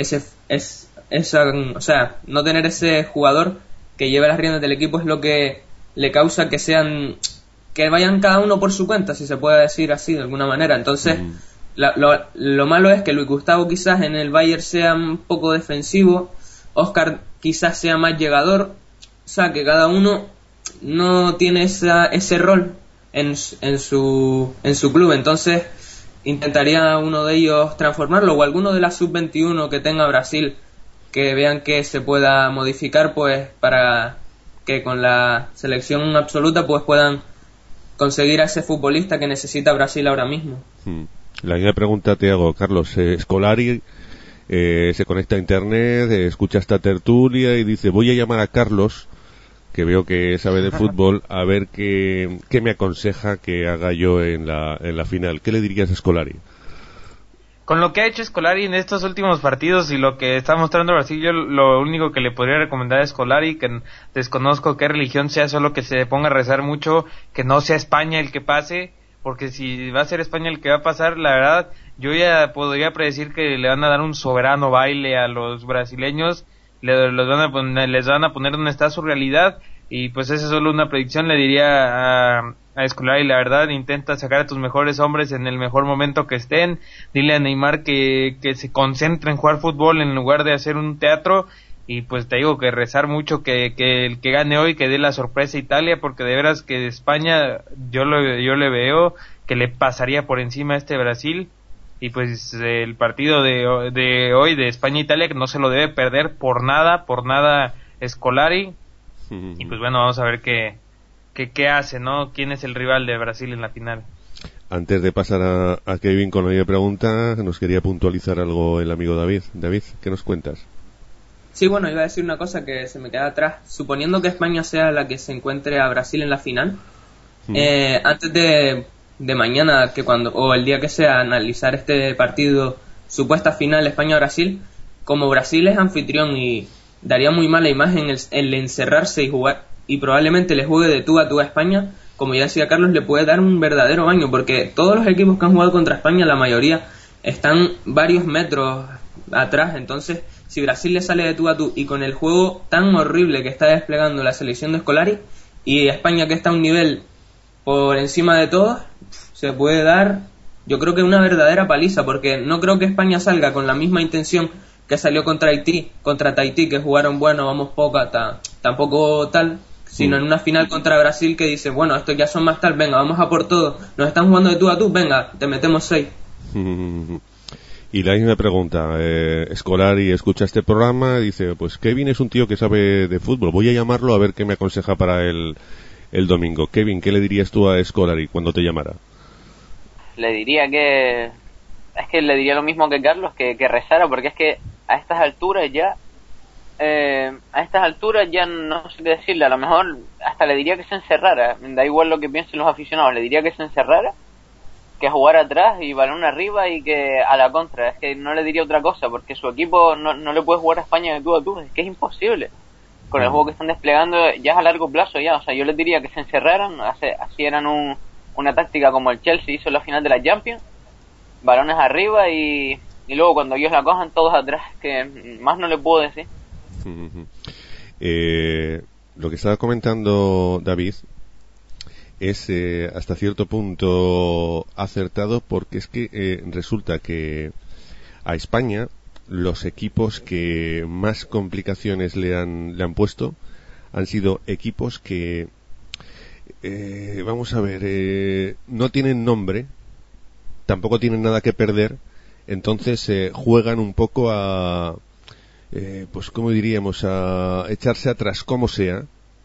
o sea, no tener ese jugador que lleve las riendas del equipo es lo que le causa que vayan cada uno por su cuenta, si se puede decir así de alguna manera. Entonces Lo malo es que Luis Gustavo quizás en el Bayern sea un poco defensivo, Oscar quizás sea más llegador, o sea que cada uno no tiene ese rol en su club, entonces intentaría uno de ellos transformarlo, o alguno de la sub-21 que tenga Brasil, que vean que se pueda modificar, pues para que con la selección absoluta pues puedan conseguir a ese futbolista que necesita Brasil ahora mismo. La misma pregunta te hago, Carlos. Scolari se conecta a internet, escucha esta tertulia y dice: voy a llamar a Carlos, que veo que sabe de fútbol, a ver qué me aconseja que haga yo en la final. ¿Qué le dirías a Scolari? Con lo que ha hecho Scolari en estos últimos partidos y lo que está mostrando Brasil, yo lo único que le podría recomendar a Scolari, que desconozco qué religión sea, solo que se ponga a rezar mucho, que no sea España el que pase, porque si va a ser España el que va a pasar, la verdad, yo ya podría predecir que le van a dar un soberano baile a los brasileños, les van a poner donde está su realidad, y pues esa es solo una predicción. Le diría a Scolari, la verdad, intenta sacar a tus mejores hombres en el mejor momento que estén, dile a Neymar que se concentre en jugar fútbol en lugar de hacer un teatro, y pues te digo que rezar mucho que el que gane hoy, que dé la sorpresa a Italia, porque de veras que España yo le veo que le pasaría por encima a este Brasil, y pues el partido de hoy de España-Italia que no se lo debe perder por nada Scolari, y pues bueno, vamos a ver qué hace, ¿no? ¿Quién es el rival de Brasil en la final? Antes de pasar a Kevin con la misma pregunta, nos quería puntualizar algo el amigo David. David, ¿qué nos cuentas? Sí, bueno, iba a decir una cosa que se me queda atrás. Suponiendo que España sea la que se encuentre a Brasil en la final, antes de mañana, o el día que sea, analizar este partido, supuesta final España-Brasil, como Brasil es anfitrión y daría muy mala imagen el encerrarse y jugar, y probablemente le juegue de tú a España, como ya decía Carlos, le puede dar un verdadero baño, porque todos los equipos que han jugado contra España, la mayoría están varios metros atrás. Entonces, si Brasil le sale de tú a tú y con el juego tan horrible que está desplegando la selección de Scolari, y España que está a un nivel por encima de todos, se puede dar, yo creo que una verdadera paliza, porque no creo que España salga con la misma intención que salió contra Tahití, que jugaron bueno, vamos tampoco tal, sino en una final contra Brasil que dice, bueno, estos ya son más tal, venga, vamos a por todo, nos están jugando de tú a tú, venga, te metemos 6. Y la misma pregunta, Scolari escucha este programa y dice, pues Kevin es un tío que sabe de fútbol, voy a llamarlo a ver qué me aconseja para el domingo. Kevin, ¿qué le dirías tú a Scolari cuando te llamara? Le diría le diría lo mismo que Carlos, que rezara, porque es que a estas alturas ya no sé qué decirle. A lo mejor hasta le diría que se encerrara, da igual lo que piensen los aficionados, le diría que se encerrara, que jugara atrás y balón arriba y que a la contra. Es que no le diría otra cosa, porque su equipo no le puede jugar a España de tú a tú, es que es imposible con el juego que están desplegando ya es a largo plazo ya. O sea, yo les diría que se encerraran, así eran una táctica como el Chelsea hizo en la final de la Champions, balones arriba y luego cuando ellos la cojan todos atrás, que más no le puedo decir. Lo que estaba comentando David es hasta cierto punto acertado, porque es que resulta que a España los equipos que más complicaciones le han puesto han sido equipos que vamos a ver, no tienen nombre, tampoco tienen nada que perder, entonces juegan un poco a pues como diríamos, a echarse atrás como sea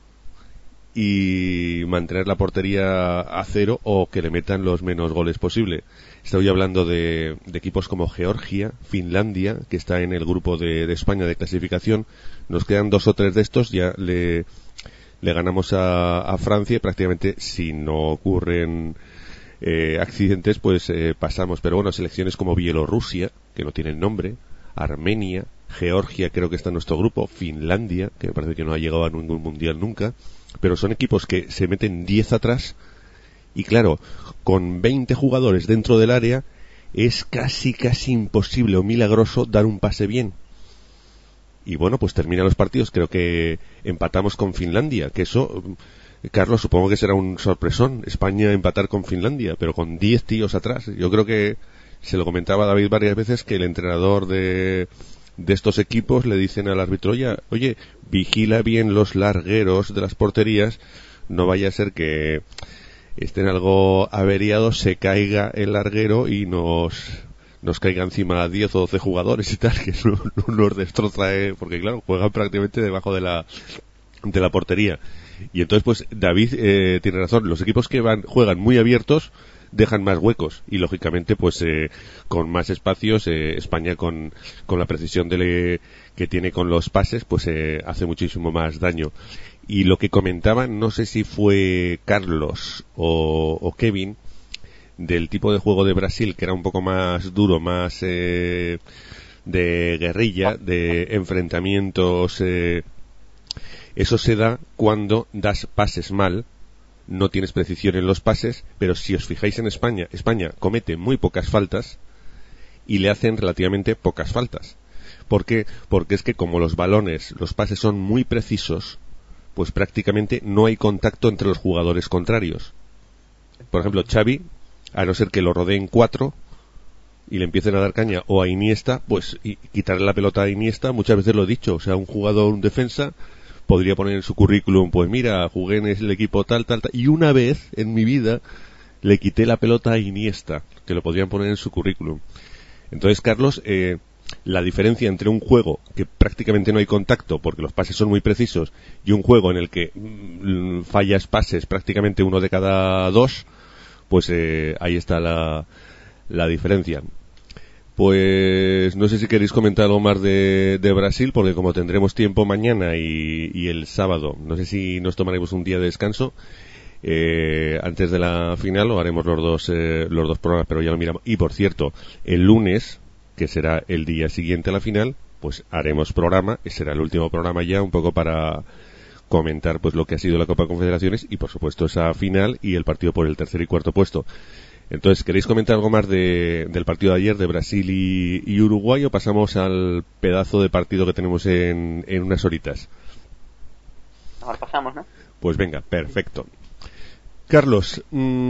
y mantener la portería a cero o que le metan los menos goles posible. Estoy hablando de equipos como Georgia, Finlandia, que está en el grupo de España de clasificación. Nos quedan 2 o 3 de estos, ya le ganamos a Francia y prácticamente, si no ocurren accidentes, pues pasamos. Pero bueno, selecciones como Bielorrusia, que no tienen nombre, Armenia, Georgia creo que está en nuestro grupo, Finlandia, que me parece que no ha llegado a ningún mundial nunca, pero son equipos que se meten 10 atrás y claro, con 20 jugadores dentro del área es casi imposible o milagroso dar un pase bien. Y bueno, pues terminan los partidos, creo que empatamos con Finlandia, que eso, Carlos, supongo que será un sorpresón, España empatar con Finlandia, pero con 10 tíos atrás. Yo creo que se lo comentaba a David varias veces, que el entrenador de estos equipos le dicen al árbitro, oye, vigila bien los largueros de las porterías, no vaya a ser que estén algo averiados, se caiga el larguero y nos caiga encima 10 o 12 jugadores y tal, que no nos destroza, porque claro, juegan prácticamente debajo de la portería. Y entonces pues David tiene razón, los equipos que juegan muy abiertos dejan más huecos y lógicamente pues con más espacios España con la precisión que tiene con los pases pues hace muchísimo más daño. Y lo que comentaban, no sé si fue Carlos o Kevin, del tipo de juego de Brasil, que era un poco más duro, más de guerrilla, de enfrentamientos, eso se da cuando das pases mal, no tienes precisión en los pases, pero si os fijáis en España comete muy pocas faltas y le hacen relativamente pocas faltas. ¿Por qué? Porque es que como los pases son muy precisos, pues prácticamente no hay contacto entre los jugadores contrarios. Por ejemplo, Xavi, a no ser que lo rodeen 4 y le empiecen a dar caña, o a Iniesta, pues y quitarle la pelota a Iniesta, muchas veces lo he dicho, o sea, un jugador, un defensa, podría poner en su currículum, pues mira, jugué en el equipo tal, y una vez en mi vida le quité la pelota a Iniesta, que lo podrían poner en su currículum. Entonces, Carlos, la diferencia entre un juego que prácticamente no hay contacto porque los pases son muy precisos y un juego en el que fallas pases prácticamente uno de cada 2, pues ahí está la diferencia. Pues no sé si queréis comentar algo más de Brasil, porque como tendremos tiempo mañana y el sábado, no sé si nos tomaremos un día de descanso antes de la final, o haremos los dos programas, pero ya lo miramos. Y por cierto, el lunes, que será el día siguiente a la final, pues haremos programa, y será el último programa ya, un poco para comentar pues lo que ha sido la Copa de Confederaciones y por supuesto esa final y el partido por el tercer y cuarto puesto. Entonces, ¿queréis comentar algo más del partido de ayer de Brasil y Uruguay, o pasamos al pedazo de partido que tenemos en unas horitas? Mejor pasamos, ¿no? Pues venga, perfecto. Carlos,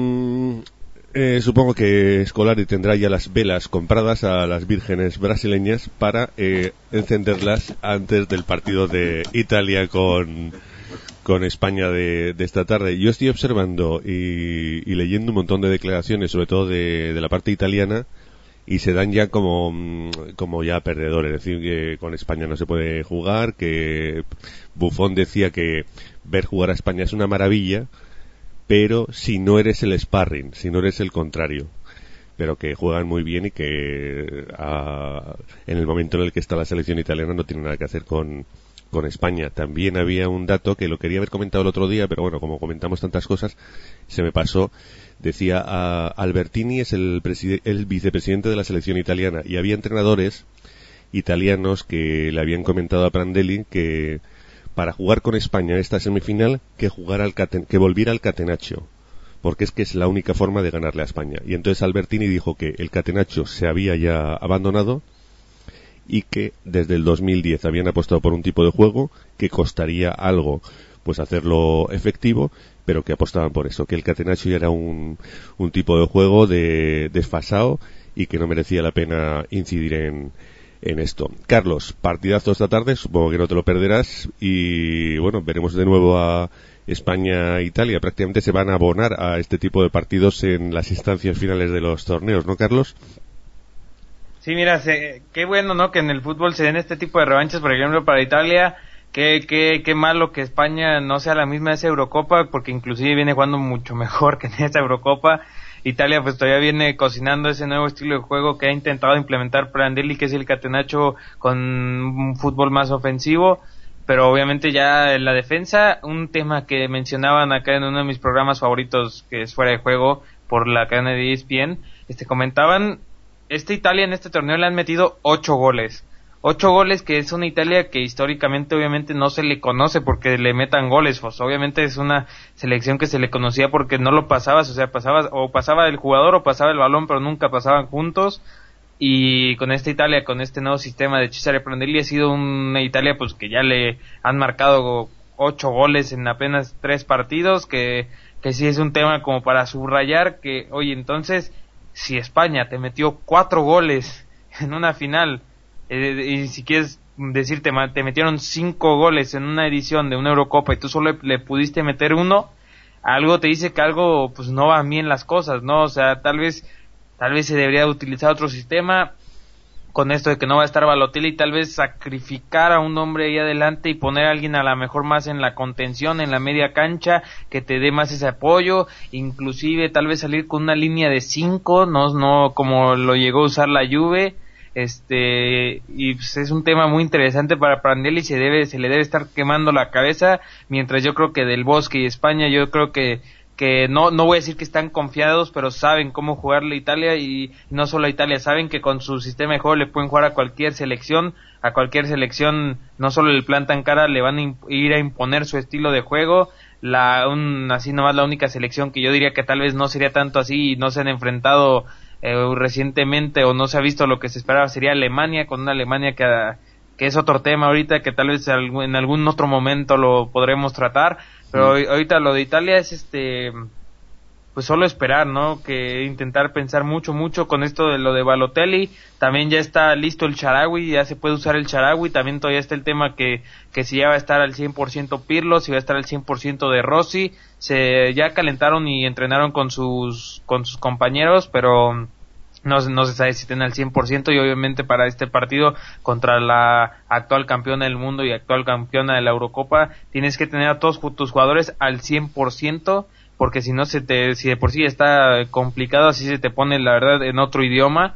supongo que Scolari tendrá ya las velas compradas a las vírgenes brasileñas para encenderlas antes del partido de Italia con España de esta tarde. Yo estoy observando y leyendo un montón de declaraciones, sobre todo de la parte italiana, y se dan ya como ya perdedores, es decir, que con España no se puede jugar, que Buffon decía que ver jugar a España es una maravilla, pero si no eres el sparring, si no eres el contrario, pero que juegan muy bien y que en el momento en el que está la selección italiana no tiene nada que hacer con España. También había un dato que lo quería haber comentado el otro día, pero bueno, como comentamos tantas cosas, se me pasó. Decía, Albertini es el vicepresidente de la selección italiana, y había entrenadores italianos que le habían comentado a Prandelli que para jugar con España esta semifinal que volviera al catenaccio, porque es que es la única forma de ganarle a España. Y entonces Albertini dijo que el catenaccio se había ya abandonado y que desde el 2010 habían apostado por un tipo de juego que costaría algo pues hacerlo efectivo, pero que apostaban por eso, que el catenaccio ya era un tipo de juego desfasado y que no merecía la pena incidir en esto. Carlos, partidazo esta tarde, supongo que no te lo perderás, y bueno, veremos de nuevo a España-Italia. Prácticamente se van a abonar a este tipo de partidos en las instancias finales de los torneos, ¿no, Carlos? Sí, mira, qué bueno, ¿no?, que en el fútbol se den este tipo de revanchas, por ejemplo, para Italia. Qué malo que España no sea la misma de esa Eurocopa, porque inclusive viene jugando mucho mejor que en esta Eurocopa. Italia pues todavía viene cocinando ese nuevo estilo de juego que ha intentado implementar Prandelli, que es el catenaccio con un fútbol más ofensivo, pero obviamente ya en la defensa, un tema que mencionaban acá en uno de mis programas favoritos, que es Fuera de Juego, por la cadena de ESPN, comentaban, Italia en este torneo le han metido 8 goles. 8 goles, que es una Italia que históricamente obviamente no se le conoce porque le metan goles, pues obviamente es una selección que se le conocía porque no lo pasabas, o sea, pasaba el jugador o pasaba el balón, pero nunca pasaban juntos. Y con esta Italia, con este nuevo sistema de Cesare Prandelli, ha sido una Italia pues que ya le han marcado 8 goles en apenas 3 partidos, que sí es un tema como para subrayar que, oye, entonces si España te metió 4 goles en una final, y si quieres decir te metieron 5 goles en una edición de una Eurocopa y tú solo le pudiste meter 1, algo te dice que algo pues no van bien las cosas, ¿no? O sea, tal vez se debería utilizar otro sistema con esto de que no va a estar Balotelli, y tal vez sacrificar a un hombre ahí adelante y poner a alguien a lo mejor más en la contención, en la media cancha, que te dé más ese apoyo, inclusive tal vez salir con una línea de 5, no como lo llegó a usar la Juve, y pues es un tema muy interesante para Prandelli, se le debe estar quemando la cabeza, mientras yo creo que Del Bosque y España, yo creo que no voy a decir que están confiados, pero saben cómo jugarle a Italia, y no solo a Italia, saben que con su sistema de juego le pueden jugar a cualquier selección no solo le plantan cara, le van a ir a imponer su estilo de juego. Así nomás la única selección que yo diría que tal vez no sería tanto así y no se han enfrentado recientemente o no se ha visto lo que se esperaba sería Alemania, con una Alemania que es otro tema ahorita, que tal vez en algún otro momento lo podremos tratar, pero ahorita lo de Italia es pues solo esperar, ¿no? Que intentar pensar mucho con esto de lo de Balotelli. También ya está listo el Shaarawy, ya se puede usar el Shaarawy. También todavía está el tema que si ya va a estar al 100% Pirlo, si va a estar al 100% de Rossi. Ya calentaron y entrenaron con sus compañeros, pero no se sabe si estén al 100%, y obviamente para este partido contra la actual campeona del mundo y actual campeona de la Eurocopa tienes que tener a todos tus jugadores al 100%, porque si no si de por sí está complicado, así se te pone la verdad en otro idioma.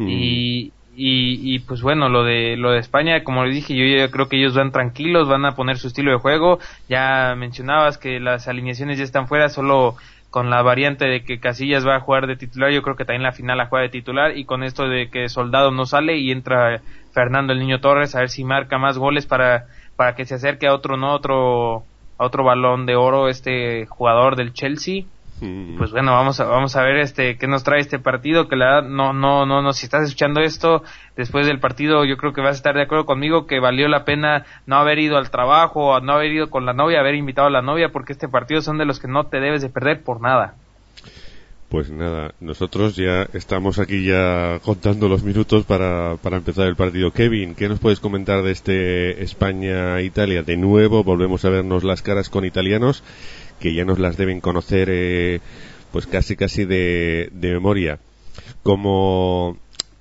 Y pues bueno, lo de España, como les dije, yo ya creo que ellos van tranquilos, van a poner su estilo de juego. Ya mencionabas que las alineaciones ya están fuera, solo con la variante de que Casillas va a jugar de titular, yo creo que también la final la juega de titular, y con esto de que Soldado no sale y entra Fernando el Niño Torres, a ver si marca más goles para que se acerque a otro Balón de Oro jugador del Chelsea. Pues bueno, vamos a ver qué nos trae este partido, que la verdad no, si estás escuchando esto después del partido, yo creo que vas a estar de acuerdo conmigo que valió la pena no haber ido al trabajo, o no haber ido con la novia, haber invitado a la novia, porque este partido son de los que no te debes de perder por nada. Pues nada, nosotros ya estamos aquí ya contando los minutos para empezar el partido. Kevin, ¿qué nos puedes comentar de España-Italia? De nuevo volvemos a vernos las caras con italianos que ya nos las deben conocer pues casi de memoria. Como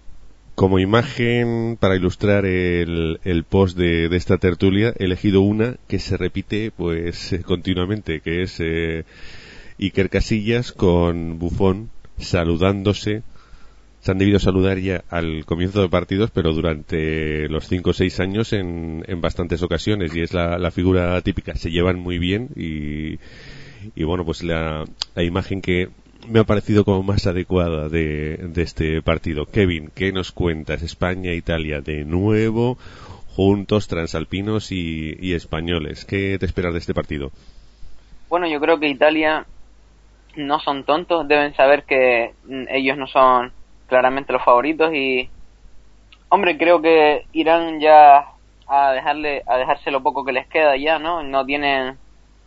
imagen para ilustrar el post de esta tertulia he elegido una que se repite pues continuamente, que es Iker Casillas con Buffon saludándose. Se han debido saludar ya al comienzo de partidos, pero durante los 5 o 6 años en bastantes ocasiones, y es la figura típica. Se llevan muy bien y bueno, pues la imagen que me ha parecido como más adecuada de este partido. Kevin, ¿qué nos cuentas? España, Italia, de nuevo, juntos, transalpinos y españoles. ¿Qué te esperas de este partido? Bueno, yo creo que Italia no son tontos, deben saber que ellos no son claramente los favoritos, y hombre, creo que irán ya a dejarse lo poco que les queda ya, ¿no? No tienen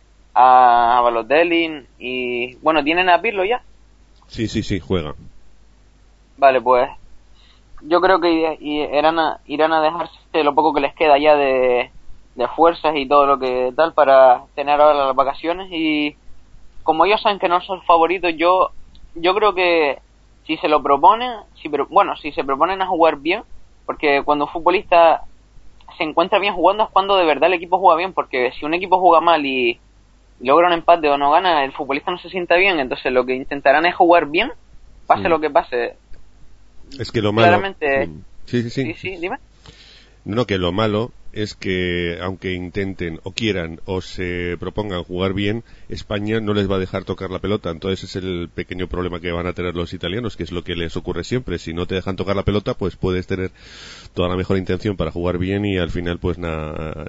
a Balotelli y bueno, tienen a Pirlo ya. Sí, juega. Vale, pues yo creo que irán a dejarse lo poco que les queda ya de fuerzas y todo lo que tal para tener ahora las vacaciones, y como ellos saben que no son favoritos, yo creo que si se lo proponen, si se proponen a jugar bien, porque cuando un futbolista se encuentra bien jugando es cuando de verdad el equipo juega bien, porque si un equipo juega mal y logra un empate o no gana, el futbolista no se sienta bien, entonces lo que intentarán es jugar bien, pase lo que pase. Es que lo malo... Claramente... Sí, dime. No, que lo malo es que aunque intenten o quieran o se propongan jugar bien, España no les va a dejar tocar la pelota. Entonces es el pequeño problema que van a tener los italianos, que es lo que les ocurre siempre. Si no te dejan tocar la pelota, pues puedes tener toda la mejor intención para jugar bien y al final pues nada.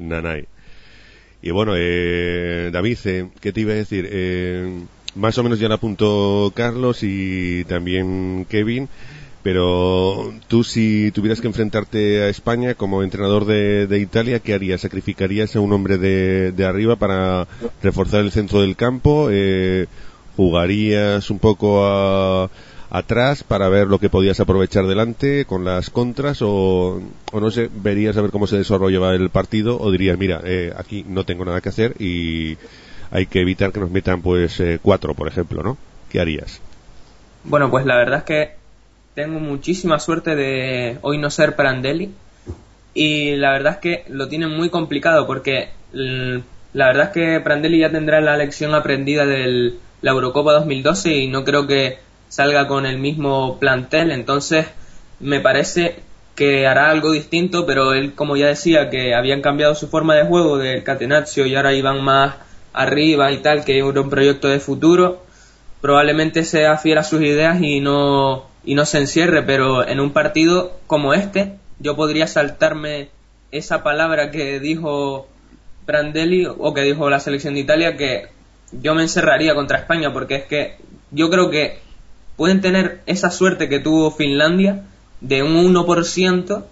Y bueno, David, ¿qué te iba a decir? Más o menos ya lo apuntó Carlos y también Kevin. Pero tú, si tuvieras que enfrentarte a España como entrenador de Italia, ¿qué harías? ¿Sacrificarías a un hombre de arriba para reforzar el centro del campo? ¿Jugarías un poco a atrás para ver lo que podías aprovechar delante con las contras o no sé, verías a ver cómo se desarrollaba el partido o dirías, mira, aquí no tengo nada que hacer y hay que evitar que nos metan pues 4, por ejemplo, ¿no? ¿Qué harías? Bueno, pues la verdad es que tengo muchísima suerte de hoy no ser Prandelli y la verdad es que lo tienen muy complicado porque la verdad es que Prandelli ya tendrá la lección aprendida de la Eurocopa 2012 y no creo que salga con el mismo plantel, entonces me parece que hará algo distinto, pero él, como ya decía, que habían cambiado su forma de juego del Catenaccio y ahora iban más arriba y tal, que era un proyecto de futuro, probablemente sea fiel a sus ideas y no se encierre, pero en un partido como este yo podría saltarme esa palabra que dijo Prandelli o que dijo la selección de Italia, que yo me encerraría contra España, porque es que yo creo que pueden tener esa suerte que tuvo Finlandia de un 1%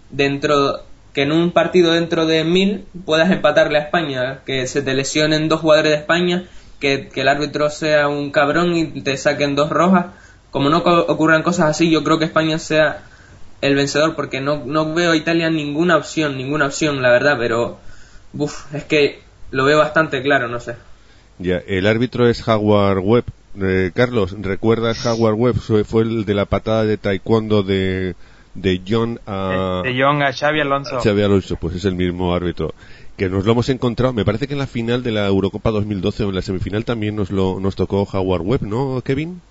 que en un partido dentro de 1000 puedas empatarle a España, que se te lesionen 2 jugadores de España, que el árbitro sea un cabrón y te saquen 2 rojas. Como no ocurran cosas así, yo creo que España sea el vencedor, porque no veo a Italia ninguna opción, la verdad, pero es que lo veo bastante claro, no sé. Ya, el árbitro es Howard Webb. Carlos, ¿recuerdas Howard Webb? Fue el de la patada de taekwondo de John a... De John a Xabi Alonso. Xabi Alonso, pues es el mismo árbitro. Que nos lo hemos encontrado, me parece que en la final de la Eurocopa 2012 o en la semifinal también nos tocó Howard Webb, ¿no, Kevin?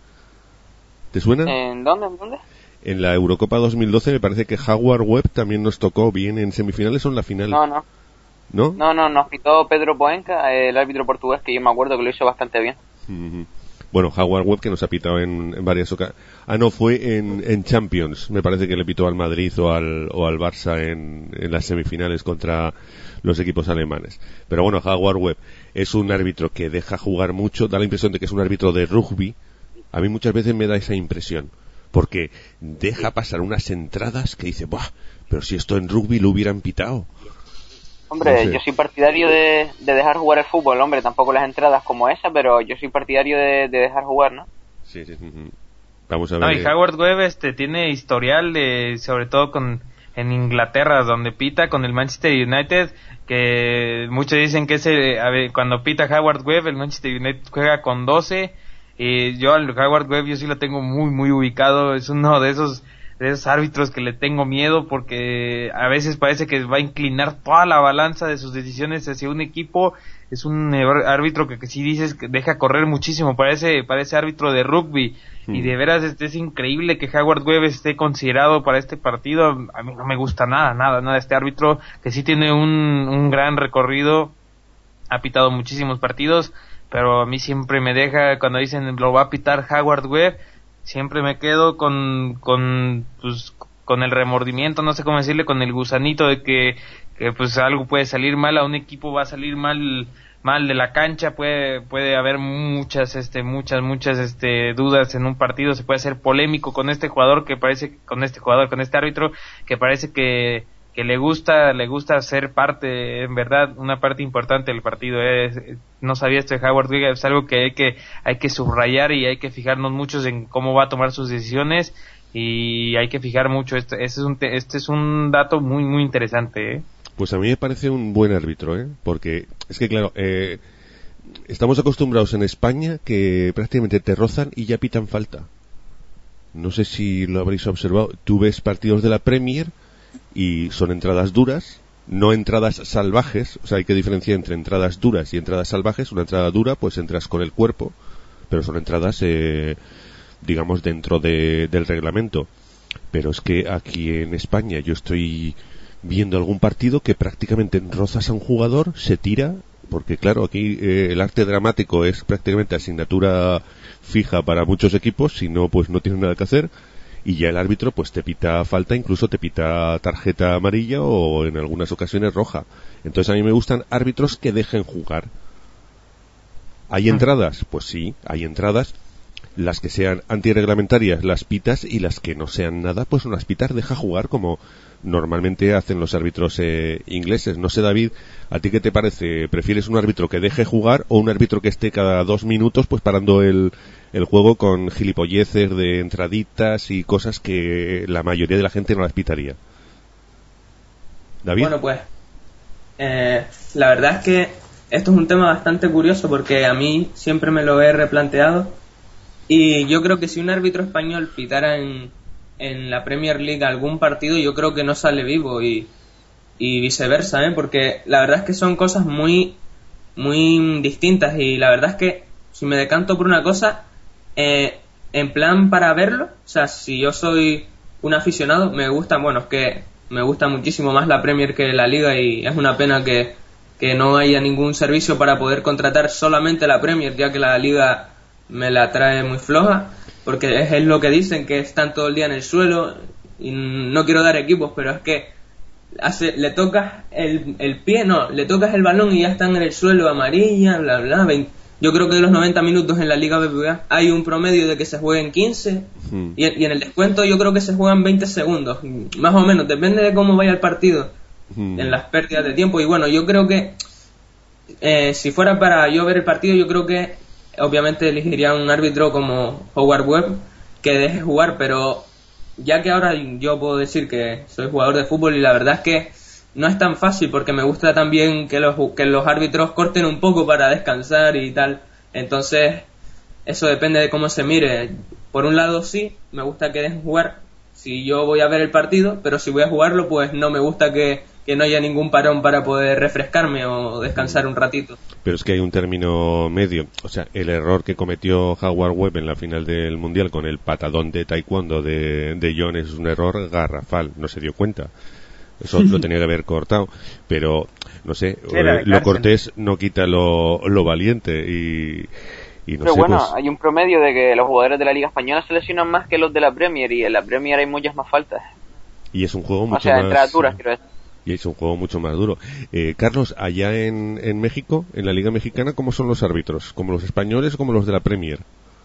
¿Te suena? ¿En dónde? En la Eurocopa 2012 me parece que Howard Webb también nos tocó bien en semifinales o en la final. No. ¿No? No, nos pitó Pedro Poenca, el árbitro portugués, que yo me acuerdo que lo hizo bastante bien. Uh-huh. Bueno, Howard Webb, que nos ha pitado en varias ocasiones. No, fue en Champions. Me parece que le pitó al Madrid o al Barça en las semifinales contra los equipos alemanes. Pero bueno, Howard Webb es un árbitro que deja jugar mucho. Da la impresión de que es un árbitro de rugby. A mí muchas veces me da esa impresión. Porque deja pasar unas entradas que dice, ¡buah! Pero si esto en rugby lo hubieran pitado. Hombre, no sé. Yo soy partidario de dejar jugar el fútbol, hombre, tampoco las entradas como esa, pero yo soy partidario de dejar jugar, ¿no? Sí. Vamos a ver. No, y Howard Webb tiene historial sobre todo en Inglaterra, donde pita con el Manchester United, que muchos dicen que cuando pita Howard Webb, el Manchester United juega con 12, y yo al Howard Webb yo sí lo tengo muy, muy ubicado, es uno de esos árbitros que le tengo miedo porque a veces parece que va a inclinar toda la balanza de sus decisiones hacia un equipo. Es un árbitro que sí dices que deja correr muchísimo, parece árbitro de rugby, y de veras es increíble que Howard Webb esté considerado para este partido. A mí no me gusta nada este árbitro, que sí tiene un gran recorrido, ha pitado muchísimos partidos, pero a mí siempre me deja, cuando dicen lo va a pitar Howard Webb, siempre me quedo con el remordimiento, no sé cómo decirle, con el gusanito de que pues algo puede salir mal, a un equipo va a salir mal de la cancha, puede haber muchas dudas en un partido, se puede hacer polémico con este árbitro que parece que le gusta ser parte, en verdad, una parte importante del partido. No sabía esto de Howard Webb, es algo que hay que subrayar y hay que fijarnos mucho en cómo va a tomar sus decisiones, y hay que fijar mucho. Este es un dato muy, muy interesante, Pues a mí me parece un buen árbitro, porque es que, claro, estamos acostumbrados en España que prácticamente te rozan y ya pitan falta. No sé si lo habréis observado. Tú ves partidos de la Premier y son entradas duras, no entradas salvajes. O sea, hay que diferenciar entre entradas duras y entradas salvajes. Una entrada dura, pues entras con el cuerpo, pero son entradas, digamos, dentro del reglamento. Pero es que aquí en España yo estoy viendo algún partido que prácticamente rozas a un jugador, se tira, porque claro, aquí el arte dramático es prácticamente asignatura fija para muchos equipos, si no, pues no tienen nada que hacer, y ya el árbitro pues te pita falta, incluso te pita tarjeta amarilla o en algunas ocasiones roja. Entonces a mí me gustan árbitros que dejen jugar. ¿Hay entradas? Pues sí, hay entradas. Las que sean antirreglamentarias las pitas, y las que no sean nada pues no las pitas, deja jugar, como normalmente hacen los árbitros ingleses. No sé, David, ¿a ti qué te parece? ¿Prefieres un árbitro que deje jugar o un árbitro que esté cada 2 minutos pues parando el el juego con gilipolleces de entraditas y cosas que la mayoría de la gente no las pitaría. David. Bueno, pues la verdad es que esto es un tema bastante curioso porque a mí siempre me lo he replanteado y yo creo que si un árbitro español pitara en la Premier League algún partido, yo creo que no sale vivo y viceversa, porque la verdad es que son cosas muy muy distintas y la verdad es que si me decanto por una cosa, en plan para verlo, o sea, si yo soy un aficionado, me gusta muchísimo más la Premier que la Liga y es una pena que no haya ningún servicio para poder contratar solamente la Premier, ya que la Liga me la trae muy floja, porque es lo que dicen, que están todo el día en el suelo y no quiero dar equipos, pero es que le tocas el pie, le tocas el balón y ya están en el suelo, amarilla, bla, bla. Yo creo que de los 90 minutos en la Liga BBVA hay un promedio de que se jueguen 15 y en el descuento yo creo que se juegan 20 segundos, más o menos, depende de cómo vaya el partido, en las pérdidas de tiempo. Y bueno, yo creo que si fuera para yo ver el partido, yo creo que obviamente elegiría un árbitro como Howard Webb que deje jugar, pero ya que ahora yo puedo decir que soy jugador de fútbol y la verdad es que no es tan fácil porque me gusta también que los árbitros corten un poco para descansar y tal, entonces eso depende de cómo se mire. Por un lado sí, me gusta que dejen jugar si yo voy a ver el partido, pero si voy a jugarlo pues no me gusta que no haya ningún parón para poder refrescarme o descansar un ratito. Pero es que hay un término medio, o sea, el error que cometió Howard Webb en la final del Mundial con el patadón de taekwondo de John es un error garrafal, no se dio cuenta. Eso lo tenía que haber cortado, pero no sé, lo cortés no quita lo valiente y no pero sé, bueno, pues... hay un promedio de que los jugadores de la Liga Española se lesionan más que los de la Premier y en la Premier hay muchas más faltas. Y es un juego mucho o sea, más... entre alturas, quiero decir. Y es un juego mucho más duro. Carlos, allá en México, en la Liga Mexicana, ¿cómo son los árbitros? ¿Como los españoles o como los de la Premier?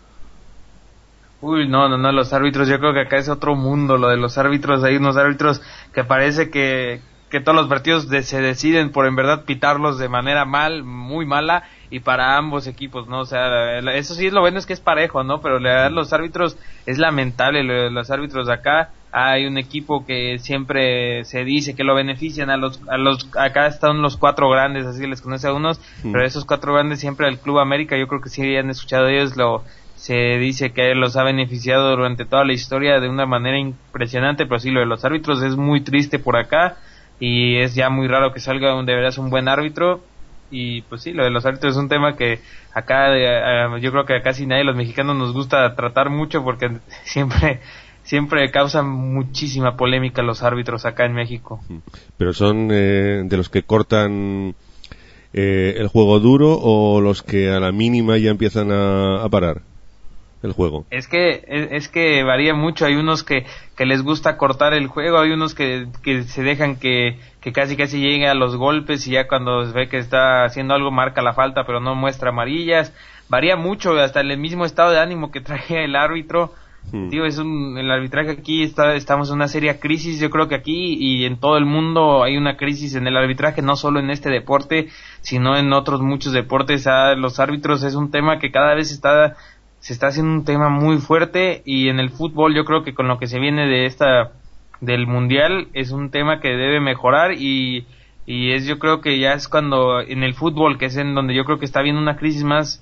Uy, no, los árbitros, yo creo que acá es otro mundo lo de los árbitros. Hay unos árbitros que parece que todos los partidos se deciden por en verdad pitarlos de manera muy mala y para ambos equipos, ¿no? O sea, eso sí es lo bueno, es que es parejo, ¿no? Pero la verdad los árbitros, es lamentable los árbitros de acá. Hay un equipo que siempre se dice que lo benefician acá están los 4 grandes, así les conoce a unos, pero esos 4 grandes siempre al Club América, yo creo que sí han escuchado de ellos, se dice que los ha beneficiado durante toda la historia de una manera impresionante, pero sí, lo de los árbitros es muy triste por acá y es ya muy raro que salga de veras un buen árbitro. Y pues sí, lo de los árbitros es un tema que acá yo creo que a casi nadie de los mexicanos nos gusta tratar mucho porque siempre causan muchísima polémica los árbitros acá en México. Pero son de los que cortan el juego duro o los que a la mínima ya empiezan a parar el juego. Es que varía mucho. Hay unos que les gusta cortar el juego, hay unos que se dejan que casi llegue a los golpes y ya cuando ve que está haciendo algo marca la falta pero no muestra amarillas. Varía mucho, hasta el mismo estado de ánimo que trae el árbitro. Tío, el arbitraje aquí estamos en una seria crisis. Yo creo que aquí y en todo el mundo hay una crisis en el arbitraje, no solo en este deporte, sino en otros muchos deportes. Los árbitros es un tema que cada vez se está haciendo un tema muy fuerte, y en el fútbol yo creo que con lo que se viene del mundial es un tema que debe mejorar, y yo creo que ya es cuando en el fútbol, que es en donde yo creo que está habiendo una crisis más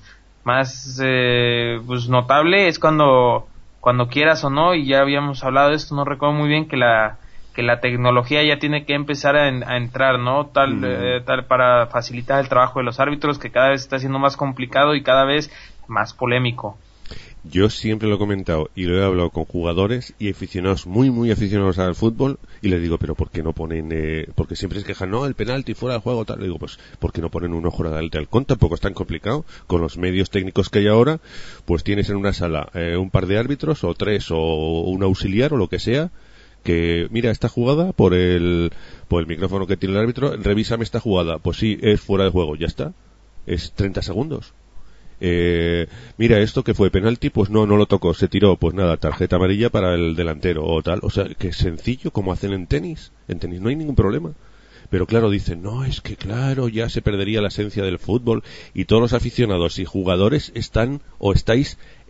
pues notable, es cuando quieras o no, y ya habíamos hablado de esto, no recuerdo muy bien, que la tecnología ya tiene que empezar a entrar, ¿no? Tal para facilitar el trabajo de los árbitros, que cada vez está siendo más complicado y cada vez más polémico. Yo siempre lo he comentado y lo he hablado con jugadores y aficionados, muy muy aficionados al fútbol, y les digo, pero ¿por qué no ponen, porque siempre se quejan, no, el penalti fuera del juego, tal? Le digo, pues, ¿por qué no ponen un ojo de halcón? Tampoco es tan complicado, con los medios técnicos que hay ahora, pues tienes en una sala un par de árbitros, o 3, o un auxiliar, o lo que sea, que mira esta jugada por el micrófono que tiene el árbitro, revísame esta jugada, pues sí, es fuera de juego, ya está, es 30 segundos. Mira esto que fue penalti, pues no lo tocó, se tiró, pues nada, tarjeta amarilla para el delantero o tal. O sea, que es sencillo, como hacen en tenis no hay ningún problema. Pero claro, dicen, no, es que claro, ya se perdería la esencia del fútbol, y todos los aficionados y jugadores están o estáis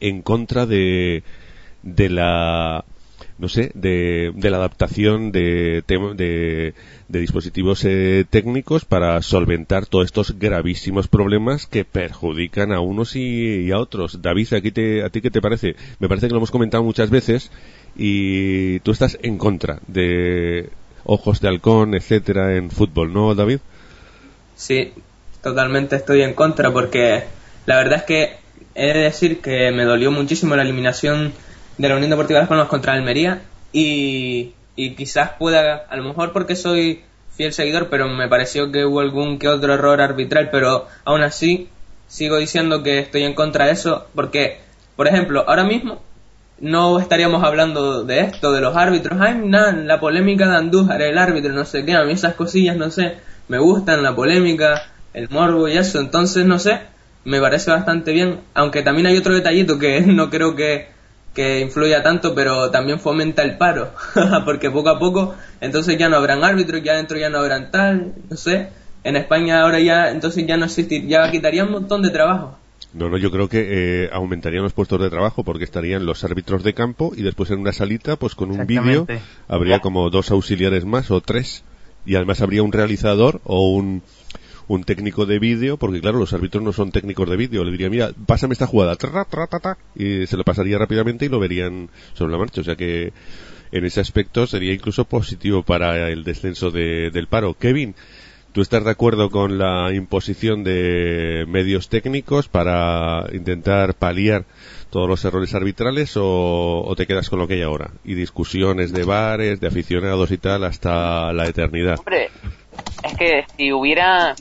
en contra de la, no sé, de la adaptación de dispositivos técnicos para solventar todos estos gravísimos problemas que perjudican a unos y a otros. David, ¿a ti qué te parece? Me parece que lo hemos comentado muchas veces y tú estás en contra de ojos de halcón, etcétera, en fútbol, ¿no, David? Sí, totalmente estoy en contra, porque la verdad es que he de decir que me dolió muchísimo la eliminación de la Unión Deportiva Las Palmas contra Almería y quizás pueda, a lo mejor porque soy fiel seguidor, pero me pareció que hubo algún que otro error arbitral, pero aún así sigo diciendo que estoy en contra de eso, porque, por ejemplo, ahora mismo no estaríamos hablando de esto, de los árbitros. Ay, nada, la polémica de Andújar, el árbitro, no sé qué, a mí esas cosillas, no sé, me gustan, la polémica, el morbo y eso, entonces, no sé, me parece bastante bien, aunque también hay otro detallito que no creo que influya tanto, pero también fomenta el paro, porque poco a poco, entonces ya no habrán árbitros, ya dentro ya no habrán tal, no sé, en España ahora ya, entonces ya no existe, ya quitaría un montón de trabajo. No, yo creo que aumentarían los puestos de trabajo porque estarían los árbitros de campo y después en una salita, pues con un vídeo, habría como 2 auxiliares más o 3 y además habría un realizador o un técnico de vídeo, porque claro, los árbitros no son técnicos de vídeo, le diría, mira, pásame esta jugada, y se lo pasaría rápidamente y lo verían sobre la marcha, o sea que en ese aspecto sería incluso positivo para el descenso del paro. Kevin, ¿tú estás de acuerdo con la imposición de medios técnicos para intentar paliar todos los errores arbitrales o te quedas con lo que hay ahora? Y discusiones de bares, de aficionados y tal hasta la eternidad. Hombre, es que si hubiera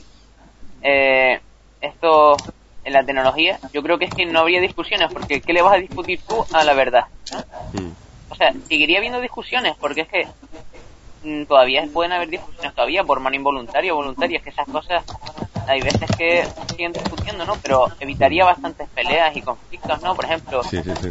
esto en la tecnología, yo creo que es que no habría discusiones, porque ¿qué le vas a discutir tú a la verdad? ¿No? O sea, seguiría habiendo discusiones, porque es que todavía pueden haber discusiones todavía por mano involuntaria o voluntaria, es que esas cosas hay veces que siguen discutiendo, ¿no? Pero evitaría bastantes peleas y conflictos, ¿no? Por ejemplo,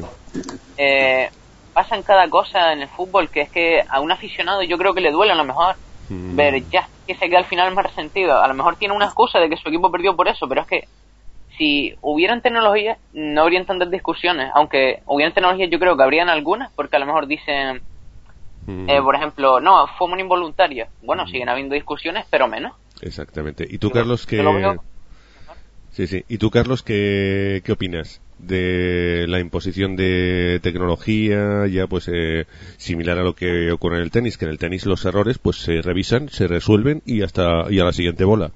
pasan cada cosa en el fútbol que es que a un aficionado yo creo que le duele a lo mejor ver ya que se queda al final más resentido. A lo mejor tiene una excusa de que su equipo perdió por eso, pero es que si hubieran tecnología no habrían tantas discusiones, aunque hubieran tecnología yo creo que habrían algunas, porque a lo mejor dicen por ejemplo, no, fue muy involuntario. Bueno, siguen habiendo discusiones, pero menos. Exactamente. ¿Y tú, Carlos, qué... Sí. ¿Y tú, Carlos, qué opinas de la imposición de tecnología ya pues similar a lo que ocurre en el tenis? Que en el tenis los errores pues se revisan, se resuelven y a la siguiente bola.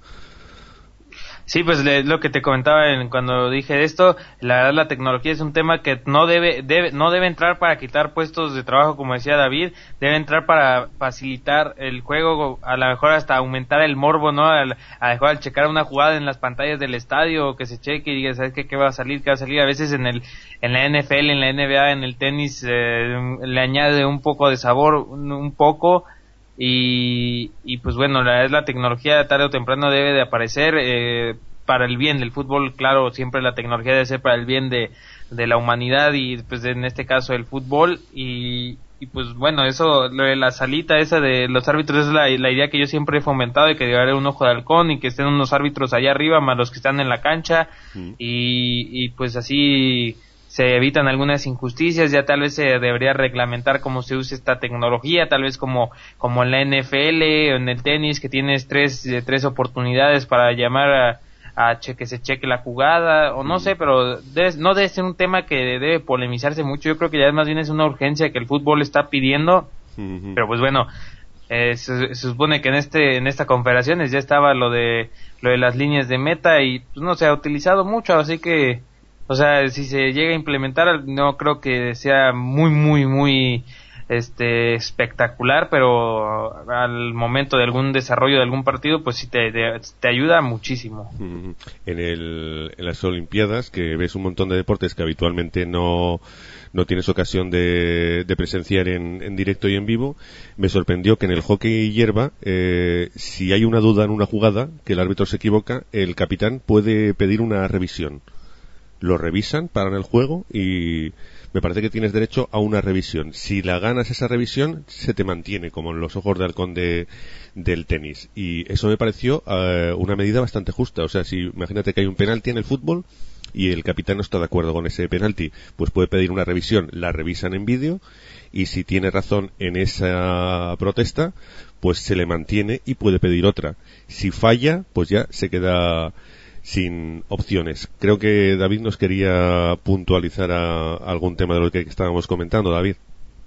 Sí, pues lo que te comentaba cuando dije esto, la verdad la tecnología es un tema que no debe entrar para quitar puestos de trabajo, como decía David, debe entrar para facilitar el juego, a lo mejor hasta aumentar el morbo, ¿no? A lo mejor al checar una jugada en las pantallas del estadio, que se cheque y diga, ¿sabes qué va a salir? ¿Qué va a salir? A veces en la NFL, en la NBA, en el tenis, le añade un poco de sabor, un poco. Y pues bueno, la tecnología tarde o temprano debe de aparecer para el bien del fútbol. Claro, siempre la tecnología debe ser para el bien de la humanidad y pues en este caso el fútbol y pues bueno, eso, lo de la salita esa de los árbitros es la idea que yo siempre he fomentado, de que debe haber un ojo de halcón y que estén unos árbitros allá arriba más los que están en la cancha y pues así se evitan algunas injusticias. Ya tal vez se debería reglamentar cómo se usa esta tecnología, tal vez como en la NFL o en el tenis, que tienes tres oportunidades para llamar a que se cheque la jugada, o no sé, pero no debe ser un tema que debe polemizarse mucho. Yo creo que ya más bien es una urgencia que el fútbol está pidiendo, pero pues bueno, se supone que en esta confederaciones ya estaba lo de las líneas de meta y pues no se ha utilizado mucho, así que o sea, si se llega a implementar, no creo que sea muy espectacular, pero al momento de algún desarrollo de algún partido, pues sí te ayuda muchísimo. En las Olimpiadas, que ves un montón de deportes que habitualmente no tienes ocasión de presenciar en directo y en vivo, me sorprendió que en el hockey hierba, si hay una duda en una jugada, que el árbitro se equivoca, el capitán puede pedir una revisión. Lo revisan, paran el juego y me parece que tienes derecho a una revisión. Si la ganas esa revisión, se te mantiene, como en los ojos de halcón del tenis. Y eso me pareció una medida bastante justa. O sea, si imagínate que hay un penalti en el fútbol, y el capitán no está de acuerdo con ese penalti, pues puede pedir una revisión, la revisan en vídeo y si tiene razón en esa protesta, pues se le mantiene y puede pedir otra. Si falla, pues ya se queda sin opciones. Creo que David nos quería puntualizar algún tema de lo que estábamos comentando, David.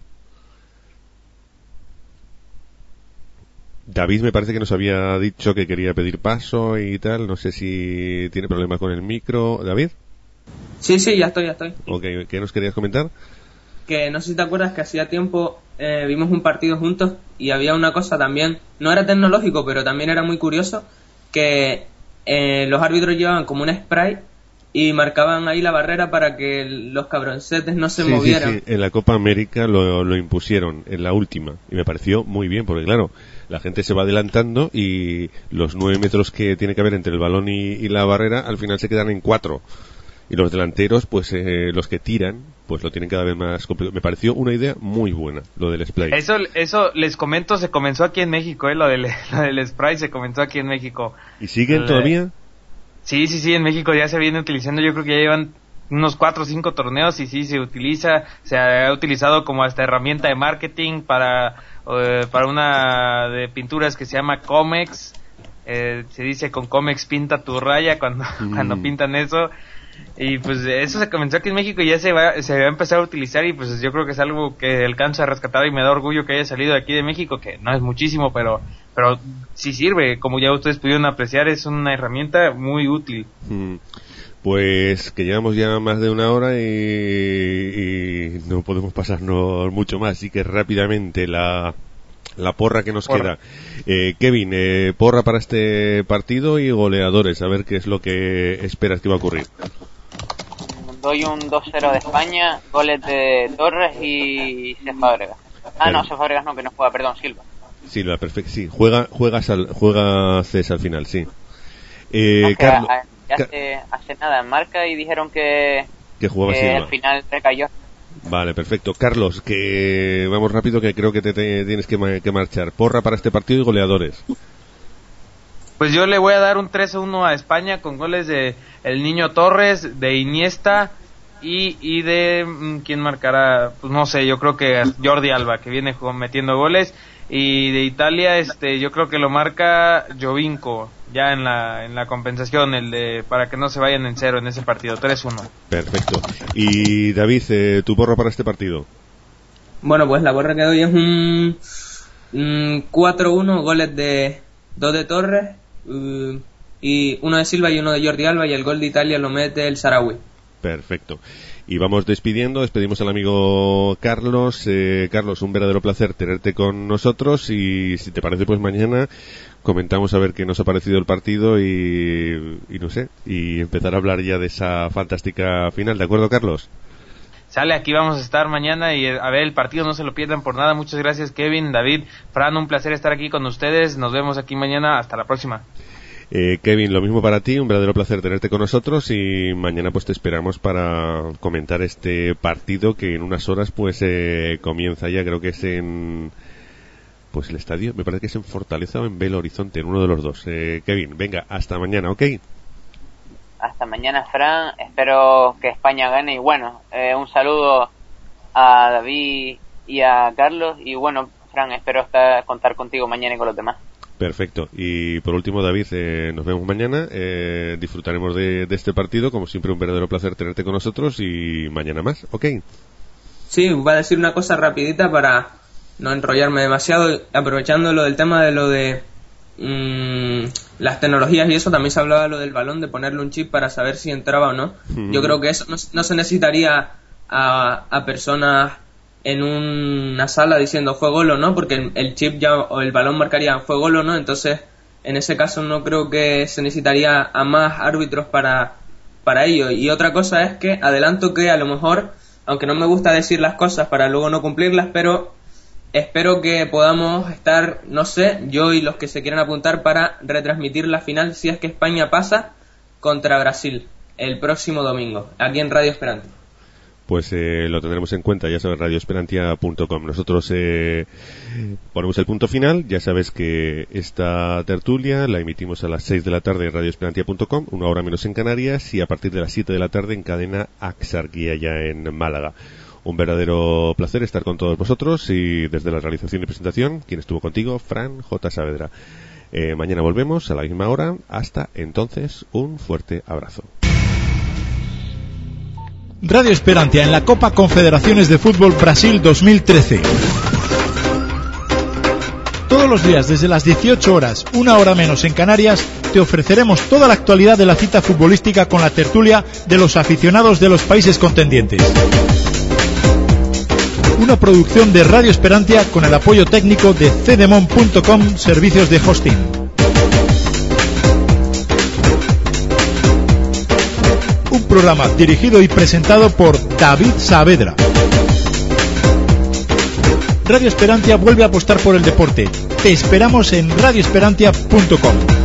David me parece que nos había dicho que quería pedir paso y tal. No sé si tiene problemas con el micro. ¿David? Sí, ya estoy. Ok, ¿qué nos querías comentar? Que no sé si te acuerdas que hacía tiempo vimos un partido juntos y había una cosa también, no era tecnológico, pero también era muy curioso, que los árbitros llevaban como un spray y marcaban ahí la barrera para que los cabroncetes no se movieran. Sí, en la Copa América lo impusieron en la última y me pareció muy bien, porque claro, la gente se va adelantando y los 9 metros que tiene que haber entre el balón y la barrera al final se quedan en 4 y los delanteros, pues los que tiran, pues lo tienen cada vez más complicado. Me pareció una idea muy buena lo del spray. Eso les comento, se comenzó aquí en México, lo del spray se comenzó aquí en México. ¿Y siguen todavía? Sí, en México ya se viene utilizando, yo creo que ya llevan unos 4 o 5 torneos y sí se utiliza, se ha utilizado como hasta herramienta de marketing para una de pinturas que se llama Comex, se dice con Comex pinta tu raya cuando pintan eso, y pues eso se comenzó aquí en México y ya se va a empezar a utilizar y pues yo creo que es algo que alcanza a rescatar y me da orgullo que haya salido de aquí de México, que no es muchísimo, pero sí sirve, como ya ustedes pudieron apreciar, es una herramienta muy útil. Pues que llevamos ya más de una hora y no podemos pasarnos mucho más, así que rápidamente la porra que nos queda. Kevin, porra para este partido y goleadores, a ver qué es lo que esperas que va a ocurrir. Doy un 2-0 de España, goles de Torres y Cesc Fábregas. No, Cesc Fábregas no, que no juega, perdón, Silva, perfecto, sí, juega Cesc al final, sí. Carlos, hace nada en marca y dijeron que jugaba Silva. Al final recayó. Vale, perfecto. Carlos, que vamos rápido, que creo que te tienes que marchar. Porra para este partido y goleadores. Pues yo le voy a dar un 3-1 a España con goles de el Niño Torres, de Iniesta y de ¿quién marcará? Pues no sé, yo creo que Jordi Alba, que viene metiendo goles, y de Italia yo creo que lo marca Giovinco ya en la compensación, para que no se vayan en cero en ese partido. 3-1. Perfecto. Y David, tu porra para este partido. Bueno, pues la porra que doy es un 4-1, goles de 2 de Torres y uno de Silva y uno de Jordi Alba, y el gol de Italia lo mete el Saharaui. Perfecto. Y vamos despedimos al amigo Carlos. Carlos, un verdadero placer tenerte con nosotros, y si te parece, pues mañana comentamos a ver qué nos ha parecido el partido y no sé, y empezar a hablar ya de esa fantástica final. ¿De acuerdo, Carlos? Sale, aquí vamos a estar mañana y a ver el partido, no se lo pierdan por nada. Muchas gracias, Kevin, David, Fran, un placer estar aquí con ustedes. Nos vemos aquí mañana, hasta la próxima. Kevin, lo mismo para ti, un verdadero placer tenerte con nosotros, y mañana pues te esperamos para comentar este partido que en unas horas pues comienza ya. Creo que es en el estadio, me parece que es en Fortaleza o en Belo Horizonte, en uno de los dos. Kevin, venga, hasta mañana, ¿ok? Hasta mañana, Fran, espero que España gane, y bueno, un saludo a David y a Carlos, y bueno, Fran, espero contar contigo mañana y con los demás. Perfecto. Y por último, David, nos vemos mañana. Disfrutaremos de este partido. Como siempre, un verdadero placer tenerte con nosotros, y mañana más, ¿ok? Sí, voy a decir una cosa rapidita para no enrollarme demasiado, aprovechando lo del tema de lo de las tecnologías y eso. También se hablaba lo del balón, de ponerle un chip para saber si entraba o no. Yo creo que eso no se necesitaría a personas en una sala diciendo fue gol o no, porque el chip ya o el balón marcaría fue gol o no. Entonces en ese caso no creo que se necesitaría a más árbitros para ello. Y otra cosa es que adelanto que a lo mejor, aunque no me gusta decir las cosas para luego no cumplirlas, pero espero que podamos estar, no sé, yo y los que se quieran apuntar, para retransmitir la final, si es que España pasa, contra Brasil el próximo domingo, aquí en Radio Esperanto. pues lo tendremos en cuenta, ya sabes, radioesperantia.com. Nosotros ponemos el punto final. Ya sabes que esta tertulia la emitimos a las 6 de la tarde en radioesperantia.com, 1 hora menos en Canarias, y a partir de las 7 de la tarde en cadena Axarquía, ya en Málaga. Un verdadero placer estar con todos vosotros, y desde la realización y presentación, quien estuvo contigo, Fran J. Saavedra. Mañana volvemos a la misma hora. Hasta entonces, un fuerte abrazo. Radio Esperantia en la Copa Confederaciones de Fútbol Brasil 2013. Todos los días desde las 18 horas, 1 hora menos en Canarias, te ofreceremos toda la actualidad de la cita futbolística con la tertulia de los aficionados de los países contendientes. Una producción de Radio Esperantia con el apoyo técnico de cdemon.com, servicios de hosting. Un programa dirigido y presentado por David Saavedra. Radio Esperantia vuelve a apostar por el deporte. Te esperamos en radioesperantia.com.